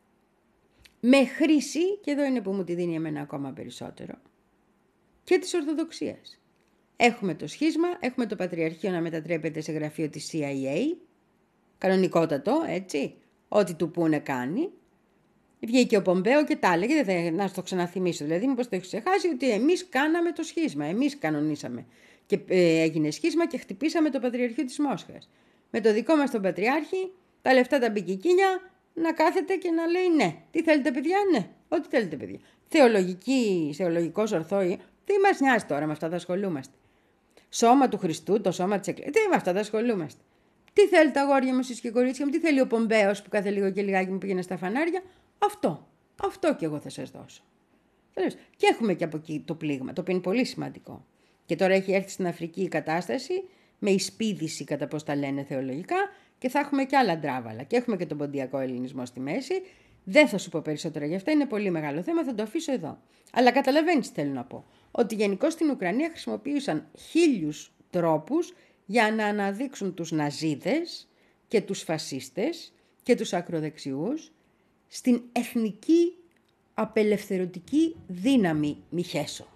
Speaker 2: Με χρήση, και εδώ είναι που μου τη δίνει εμένα ακόμα περισσότερο, και της Ορθοδοξίας. Έχουμε το σχίσμα, έχουμε το Πατριαρχείο να μετατρέπεται σε γραφείο της σι άι έι, κανονικότατο, έτσι, ό,τι του πούνε κάνει. Βγήκε ο Πομπέο και τα έλεγε, δεν θα, να στο ξαναθυμίσω, δηλαδή μήπως το έχει ξεχάσει, ότι εμείς κάναμε το σχίσμα, εμείς κανονίσαμε. Και ε, έγινε σχίσμα και χτυπήσαμε το Πατριαρχείο της Μόσχας. Με το δικό μας τον Πατριάρχη, τα λεφτά τα μπικικίνια, να κάθεται και να λέει ναι. Τι θέλετε παιδιά? Ναι, ό,τι θέλετε παιδιά. Θεολογική, θεολογικός ορθόη, τι μας νοιάζει τώρα, με αυτά θα ασχολούμαστε. Σώμα του Χριστού, το σώμα της Εκκλησίας, τι με αυτά θα ασχολούμαστε. Τι θέλει τα αγόρια μου, εσείς και κορίτσια μου, τι θέλει ο Πομπέος που κάθε λίγο και λιγάκι μου πήγαινε στα φανάρια? Αυτό. Αυτό και εγώ θα σας δώσω. Και έχουμε και από εκεί το πλήγμα, το οποίο είναι πολύ σημαντικό. Και τώρα έχει έρθει στην Αφρική η κατάσταση, με εισπίδηση κατά πώς τα λένε θεολογικά, και θα έχουμε και άλλα ντράβαλα. Και έχουμε και τον ποντιακό ελληνισμό στη μέση. Δεν θα σου πω περισσότερα γι' αυτά, είναι πολύ μεγάλο θέμα, θα το αφήσω εδώ. Αλλά καταλαβαίνεις τι θέλω να πω. Ότι γενικώς στην Ουκρανία χρησιμοποίησαν χίλιους τρόπους για να αναδείξουν τους Ναζίδες και τους φασίστες και τους ακροδεξιούς στην εθνική απελευθερωτική δύναμη Μιχέσο.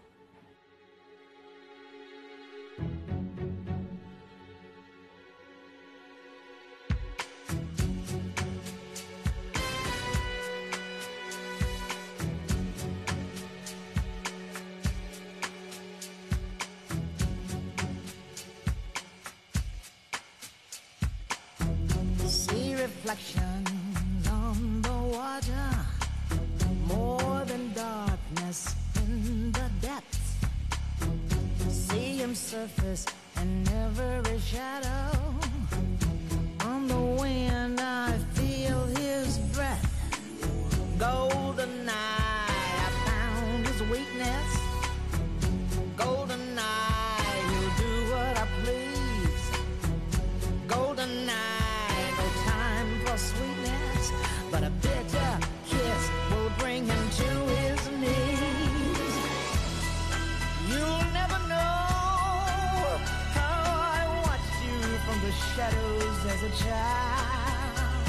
Speaker 6: Reflections on the water, more than darkness in the depths. See him surface in every shadow. On the wind I feel his breath. Golden night, I found his weakness. Golden night, he'll do what I please. Golden night, sweetness, but a bitter kiss will bring him to his knees. You'll never know how I watched you from the shadows as a child.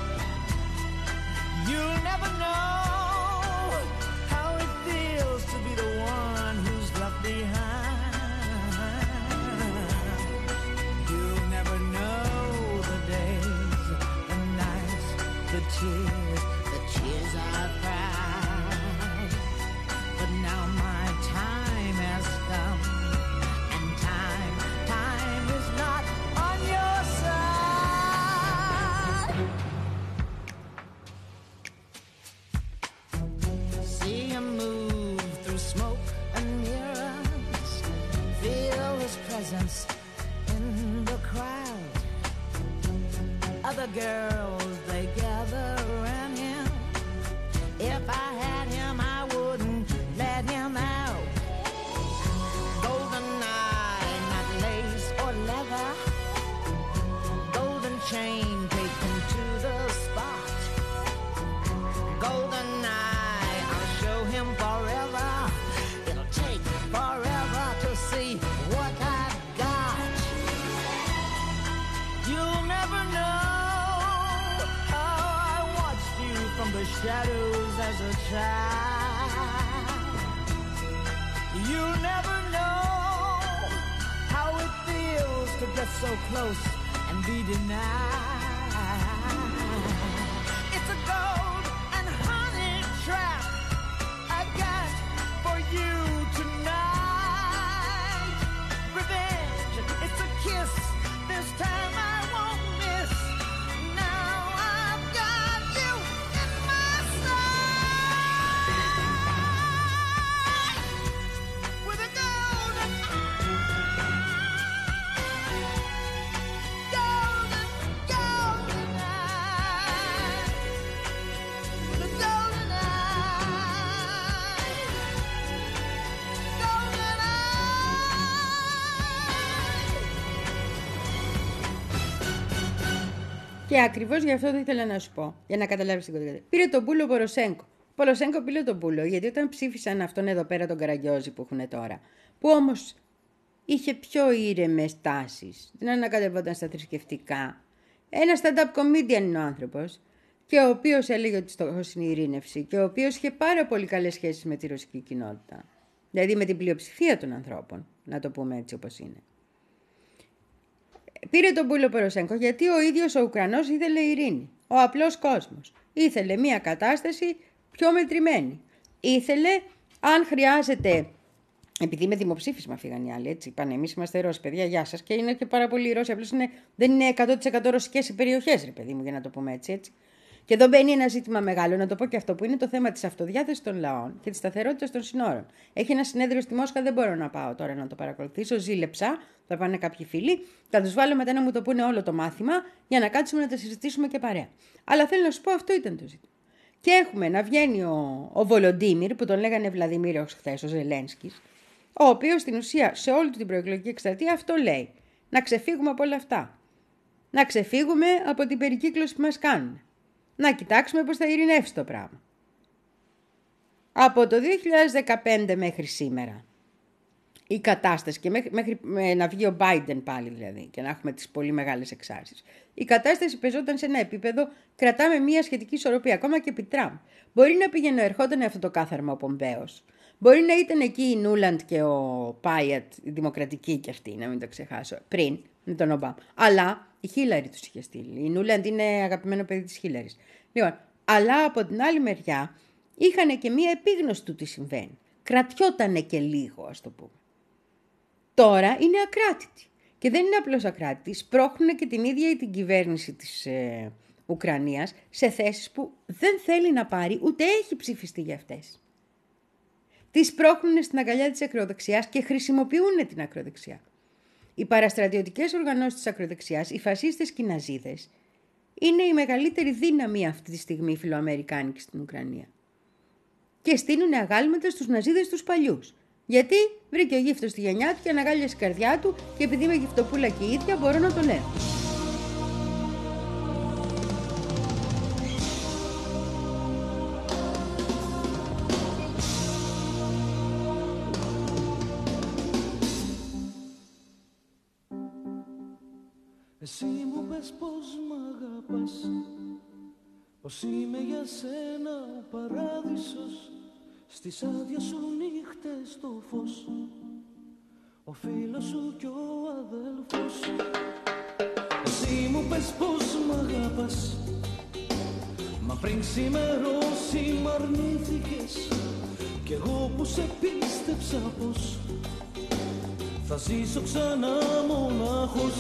Speaker 6: You'll never know how it feels to be the one who's left behind. You'll never know the days, the tears, the tears I've cried. Now my time has come, and time, time is not on your side. See him move through smoke and mirrors, feel his presence in the crowd. Other girls, they gather around him. If I had him, I wouldn't let him out. Golden eye, not lace or leather. Golden chain taken to the spot. Golden eye, I'll show him forever. It'll take forever to see what I've got. You'll never know how I watched you from the shadows as a child. You'll never know how it feels to get so close and be denied. It's a gold and honey trap I got for you tonight. Revenge, it's a kiss. This time I won't miss. Now I've got you in my sight. With a golden golden, golden eye. With a golden eye. Golden eye.
Speaker 2: Και ακριβώς γι' αυτό το ήθελα να σου πω, για να καταλάβεις την κοντά. Πήρε τον πούλο Ποροσέγκο. Ποροσέγκο πήρε τον πούλο, γιατί όταν ψήφισαν αυτόν εδώ πέρα τον Καραγκιόζη που έχουν τώρα, που όμως είχε πιο ήρεμες τάσεις, δεν ανακατευόταν στα θρησκευτικά. Ένα stand-up comedian είναι ο άνθρωπος, και ο οποίος έλεγε ότι στόχος είναι η ειρήνευση, και ο οποίος είχε πάρα πολύ καλές σχέσεις με τη ρωσική κοινότητα. Δηλαδή με την πλειοψηφία των ανθρώπων, να το πούμε έτσι όπως είναι. Πήρε τον πούλο Ποροσέγκο γιατί ο ίδιος ο Ουκρανός ήθελε ειρήνη. Ο απλός κόσμος. Ήθελε μια κατάσταση πιο μετρημένη. Ήθελε, αν χρειάζεται, επειδή με δημοψήφισμα φύγαν οι άλλοι, έτσι, πάνε, εμείς είμαστε Ρώσοι, παιδιά, γεια σας, και είναι και πάρα πολλοί Ρώσοι, απλώς είναι, δεν είναι εκατό τοις εκατό ρωσικές οι περιοχές, ρε παιδί μου, για να το πούμε έτσι, έτσι. Και εδώ μπαίνει ένα ζήτημα μεγάλο, να το πω και αυτό, που είναι το θέμα της αυτοδιάθεσης των λαών και της σταθερότητας των συνόρων. Έχει ένα συνέδριο στη Μόσχα, δεν μπορώ να πάω τώρα να το παρακολουθήσω. Ζήλεψα, θα πάνε κάποιοι φίλοι, θα τους βάλω μετά να μου το πούνε όλο το μάθημα για να κάτσουμε να τα συζητήσουμε και παρέα. Αλλά θέλω να σου πω, αυτό ήταν το ζήτημα. Και έχουμε να βγαίνει ο, ο Βολοντίμιρ, που τον λέγανε Βλαδιμίρ χθες, ο Ζελένσκης, ο οποίος στην ουσία σε όλη την προεκλογική εκστρατεία αυτό λέει. Να ξεφύγουμε από όλα αυτά. Να ξεφύγουμε από την περικύκλωση που μας κάνουν. Να κοιτάξουμε πώς θα ειρηνεύσει το πράγμα. Από το δύο χιλιάδες δεκαπέντε μέχρι σήμερα, η κατάσταση, και μέχρι, μέχρι να βγει ο Biden πάλι δηλαδή, και να έχουμε τις πολύ μεγάλες εξάρσεις, η κατάσταση πεζόταν σε ένα επίπεδο, κρατάμε μια σχετική ισορροπία, ακόμα και επί Τραμπ. Μπορεί να πήγαινε, ερχόταν αυτό το κάθαρμα ο Πομπέος. Μπορεί να ήταν εκεί η Νούλαντ και ο Πάιατ, η δημοκρατική κι αυτή, να μην το ξεχάσω, πριν με τον Ομπάμα. Αλλά η Χίλαρη τους είχε στείλει. Η Νούλαντ είναι αγαπημένο παιδί της Χίλαρης. Λοιπόν, αλλά από την άλλη μεριά είχαν και μία επίγνωση του τι συμβαίνει. Κρατιότανε και λίγο, ας το πούμε. Τώρα είναι ακράτητη. Και δεν είναι απλώς ακράτητη, σπρώχνουν και την ίδια την κυβέρνηση της ε, Ουκρανίας σε θέσεις που δεν θέλει να πάρει, ούτε έχει ψηφιστεί για αυτές. Τις σπρώχνουν στην αγκαλιά της ακροδεξιάς και χρησιμοποιούν την ακροδεξιά. Οι παραστρατιωτικές οργανώσεις της ακροδεξιάς, οι φασίστες και οι ναζίδες, είναι η μεγαλύτερη δύναμη αυτή τη στιγμή φιλοαμερικάνικη στην Ουκρανία. Και στείλουν αγάλματα στους ναζίδες τους παλιούς. Γιατί βρήκε ο γύφτος στη γενιά του και αναγάλιασε η καρδιά του, και επειδή είμαι γυφτοπούλα και η ίδια μπορώ να το λέω.
Speaker 4: Εσύ μου πες πως μ' αγαπάς, πως είμαι για σένα ο παράδεισος, στις άδειες σου νύχτες το φως, ο φίλος σου κι ο αδελφός. Εσύ μου πες πως μ' αγαπάς, μα πριν ξημερώσει μ' αρνήθηκες, και Κι εγώ που σε πίστεψα πως θα ζήσω ξανά μονάχος.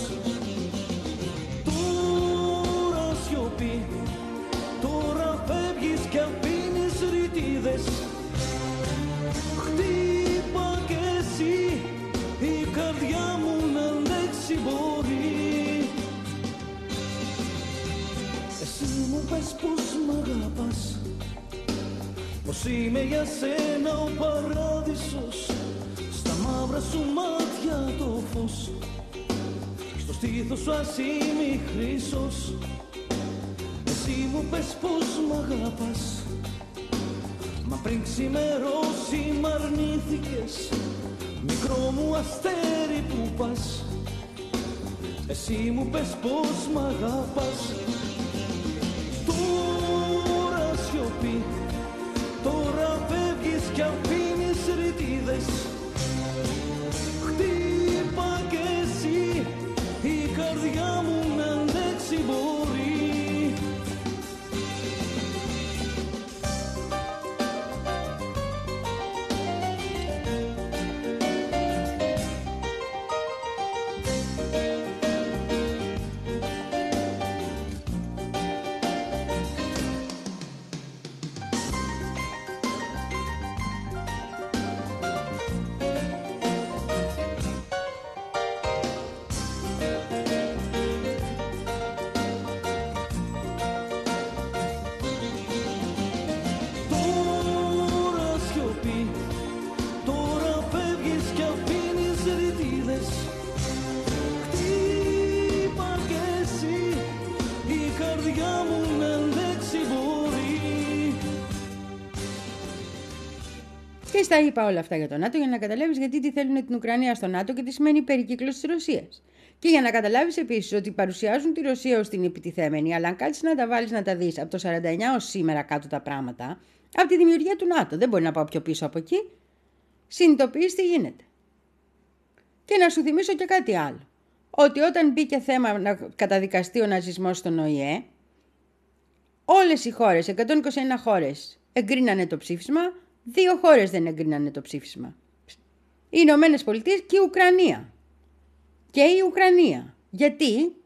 Speaker 4: Τώρα σιωπή, τώρα φεύγεις κι αφήνεις ρητίδες. Χτύπα κι εσύ, η καρδιά μου να αντέξει μπορεί. Εσύ μου πες πως μ' αγαπάς, πως είμαι για σένα ο παράδεισος. Στα μαύρα σου μάτια το φως, στο στήθος σου ας είμαι η χρυσός. Εσύ μου πες πως μ' αγαπάς, μα πριν ξημερώσει μ' αρνήθηκες. Μικρό μου αστέρι που πας, εσύ μου πες πως μ' αγαπάς. Τώρα σιωπή, τώρα φεύγεις κι αφήνεις ρητίδες. Χτύπα κι εσύ, η καρδιά μου να αντέξει μπορεί.
Speaker 2: Και στα είπα όλα αυτά για το ΝΑΤΟ για να καταλάβεις γιατί τι θέλουν την Ουκρανία στο ΝΑΤΟ και τι σημαίνει περικύκλωση της Ρωσίας. Και για να καταλάβεις επίσης ότι παρουσιάζουν τη Ρωσία ως την επιτιθέμενη, αλλά αν κάτσεις να τα βάλεις να τα δεις από το σαράντα εννιά ως σήμερα κάτω τα πράγματα, από τη δημιουργία του ΝΑΤΟ, δεν μπορεί να πάω πιο πίσω από εκεί, συνειδητοποιείς τι γίνεται. Και να σου θυμίσω και κάτι άλλο. Ότι όταν μπήκε θέμα να καταδικαστεί ο ναζισμός στον Ο Η Ε, όλες οι χώρες, εκατόν είκοσι ένα χώρες, εγκρίνανε το ψήφισμα, δύο χώρες δεν εγκρίνανε το ψήφισμα. Οι Ηνωμένες Πολιτείες και η Ουκρανία. Και η Ουκρανία. Γιατί?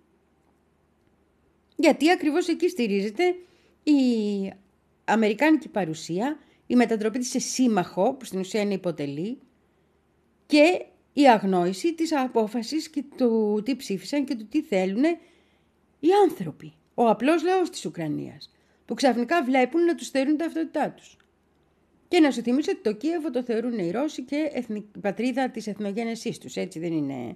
Speaker 2: Γιατί ακριβώς εκεί στηρίζεται η αμερικάνικη παρουσία, η μετατροπή της σε σύμμαχο, που στην ουσία είναι υποτελή, και η αγνόηση της απόφασης και του τι ψήφισαν και του τι θέλουν οι άνθρωποι. Ο απλός λαός της Ουκρανίας, που ξαφνικά βλέπουν να τους θεωρούν τα ταυτότητά τους. Και να σου θυμίσω ότι το Κίεβο το θεωρούν οι Ρώσοι και εθνικ... πατρίδα της εθνογένεσής τους, έτσι δεν είναι.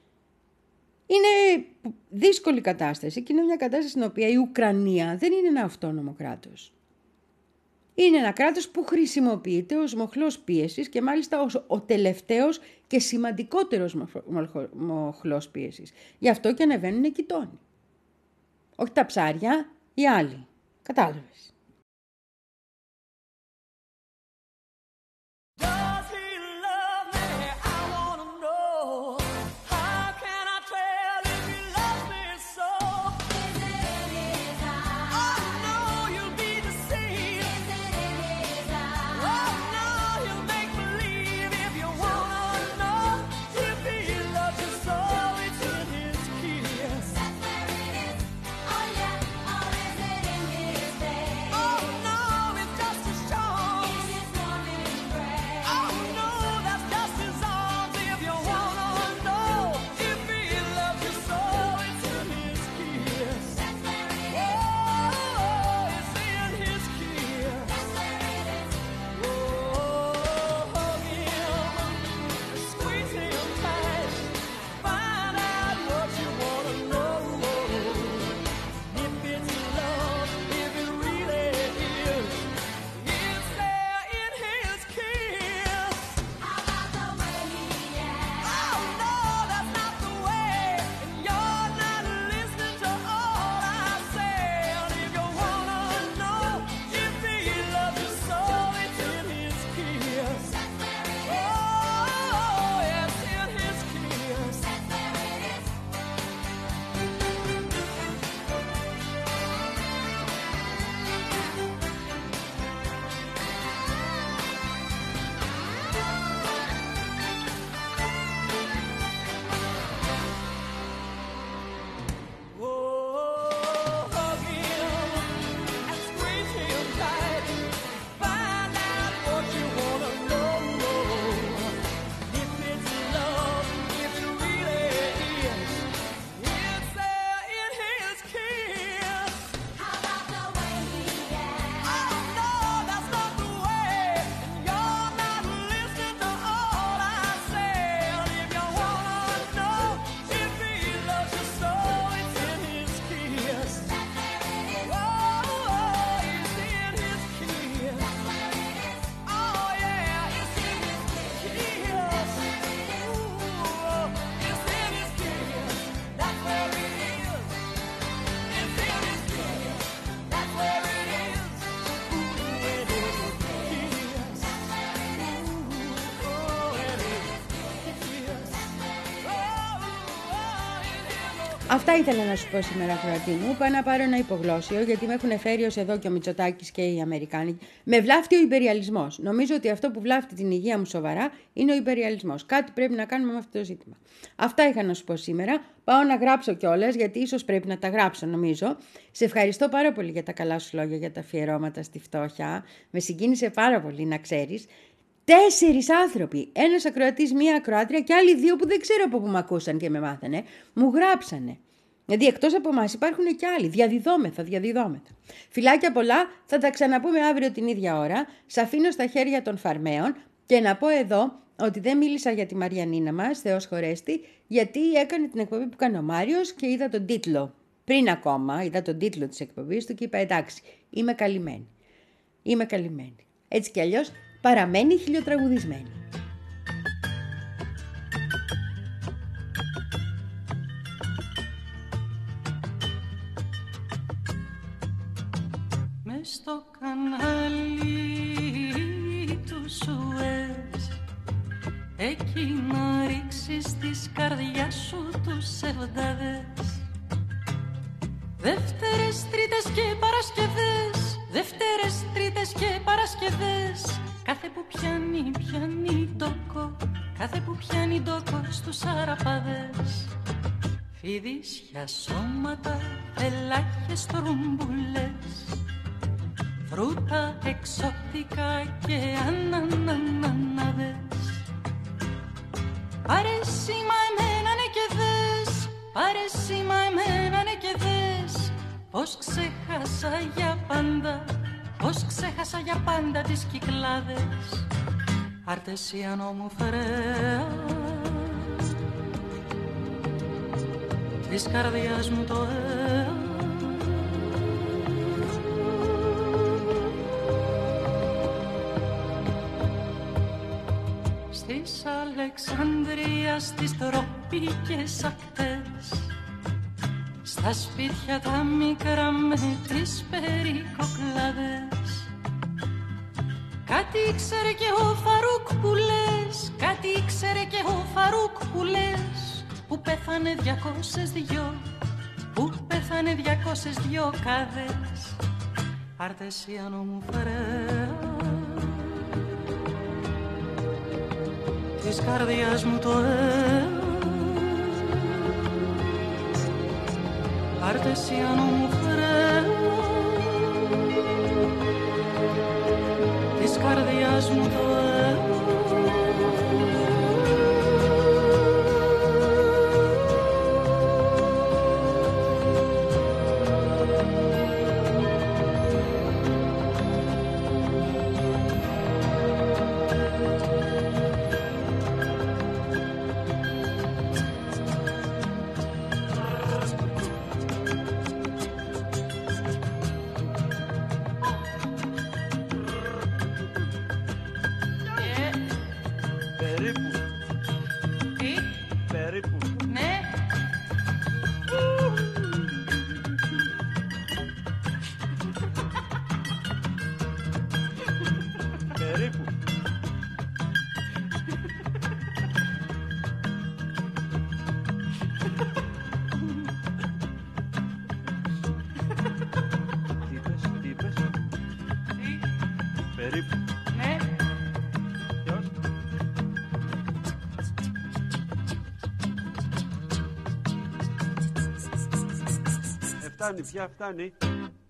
Speaker 2: Είναι δύσκολη κατάσταση και είναι μια κατάσταση στην οποία η Ουκρανία δεν είναι ένα αυτόνομο κράτος. Είναι ένα κράτος που χρησιμοποιείται ως μοχλός πίεσης και μάλιστα ως ο τελευταίος και σημαντικότερος μοχλός πίεσης. Γι' αυτό και ανεβαίνουν εκεί τόνοι. Όχι τα ψάρια, οι άλλοι. Κατάλαβες.
Speaker 6: Oh
Speaker 2: Αυτά ήθελα να σου πω σήμερα, ακροατή μου. Πάω να πάρω ένα υπογλώσσιο, γιατί με έχουν φέρει ως εδώ και ο Μητσοτάκης και οι Αμερικάνοι. Με βλάφτει ο υπεριαλισμός. Νομίζω ότι αυτό που βλάφτει την υγεία μου σοβαρά είναι ο υπεριαλισμός. Κάτι πρέπει να κάνουμε με αυτό το ζήτημα. Αυτά είχα να σου πω σήμερα. Πάω να γράψω κιόλας, γιατί ίσως πρέπει να τα γράψω, νομίζω. Σε ευχαριστώ πάρα πολύ για τα καλά σου λόγια, για τα αφιερώματα στη φτώχεια. Με συγκίνησε πάρα πολύ, να ξέρεις. Τέσσερις άνθρωποι, ένας ακροατής, μία ακροάτρια και άλλοι δύο που δεν ξέρω από πού με ακούσαν και με μάθανε, μου γράψανε. Δηλαδή εκτός από εμάς υπάρχουν και άλλοι, διαδιδόμεθα, διαδιδόμεθα. Φιλάκια πολλά, θα τα ξαναπούμε αύριο την ίδια ώρα. Σ' αφήνω στα χέρια των φαρμαίων και να πω εδώ ότι δεν μίλησα για τη Μαριανίνα μας, Θεός χωρέστη, γιατί έκανε την εκπομπή που έκανε ο Μάριος και είδα τον τίτλο. Πριν ακόμα είδα τον τίτλο της εκπομπής του και είπα εντάξει, είμαι καλυμμένη. Είμαι καλυμμένη. Έτσι κι αλλιώς παραμένει χιλιοτραγουδισμένη.
Speaker 7: Μες στο κανάλι του Σουέζ, εκεί να ρίξεις της καρδιάς σου τους σεβδάδες. Δευτέρες, Τρίτες και Παρασκευές, Δευτέρες, Τρίτες και Παρασκευές. Κάθε που πιάνει, πιάνει τόκο, κάθε που πιάνει τόκο στους αραπάδες. Φιδίσια σώματα, φελάκες, τρουμπουλές, φρούτα εξωτικά και ανανανάδες. Πάρε σήμα εμένα ναι και δες, πάρε σήμα εμένα ναι και δες. Πώς ξέχασα για πάντα, πώς ξέχασα για πάντα τις Κυκλάδες. Αρτεσιανό μου φερέα, της καρδιάς μου το αίμα. Στις Αλεξανδρίας τις τροπικές ακτές, στα σπίτια τα μικρά με τις περικοκλάδες. Κάτι ήξερε και ο Φαρούκ που λες, κάτι ήξερε και ο Φαρούκ που λες, που πέθανε διακόσες δυο, που πέθανε διακόσες δυο κάδες. Αρτεσιανό μου φερέα, της καρδιάς μου το αίμα. Αρτεσιανό μου φερέα, της καρδιάς μου το αίμα.
Speaker 8: Φτάνει πια, φτάνει.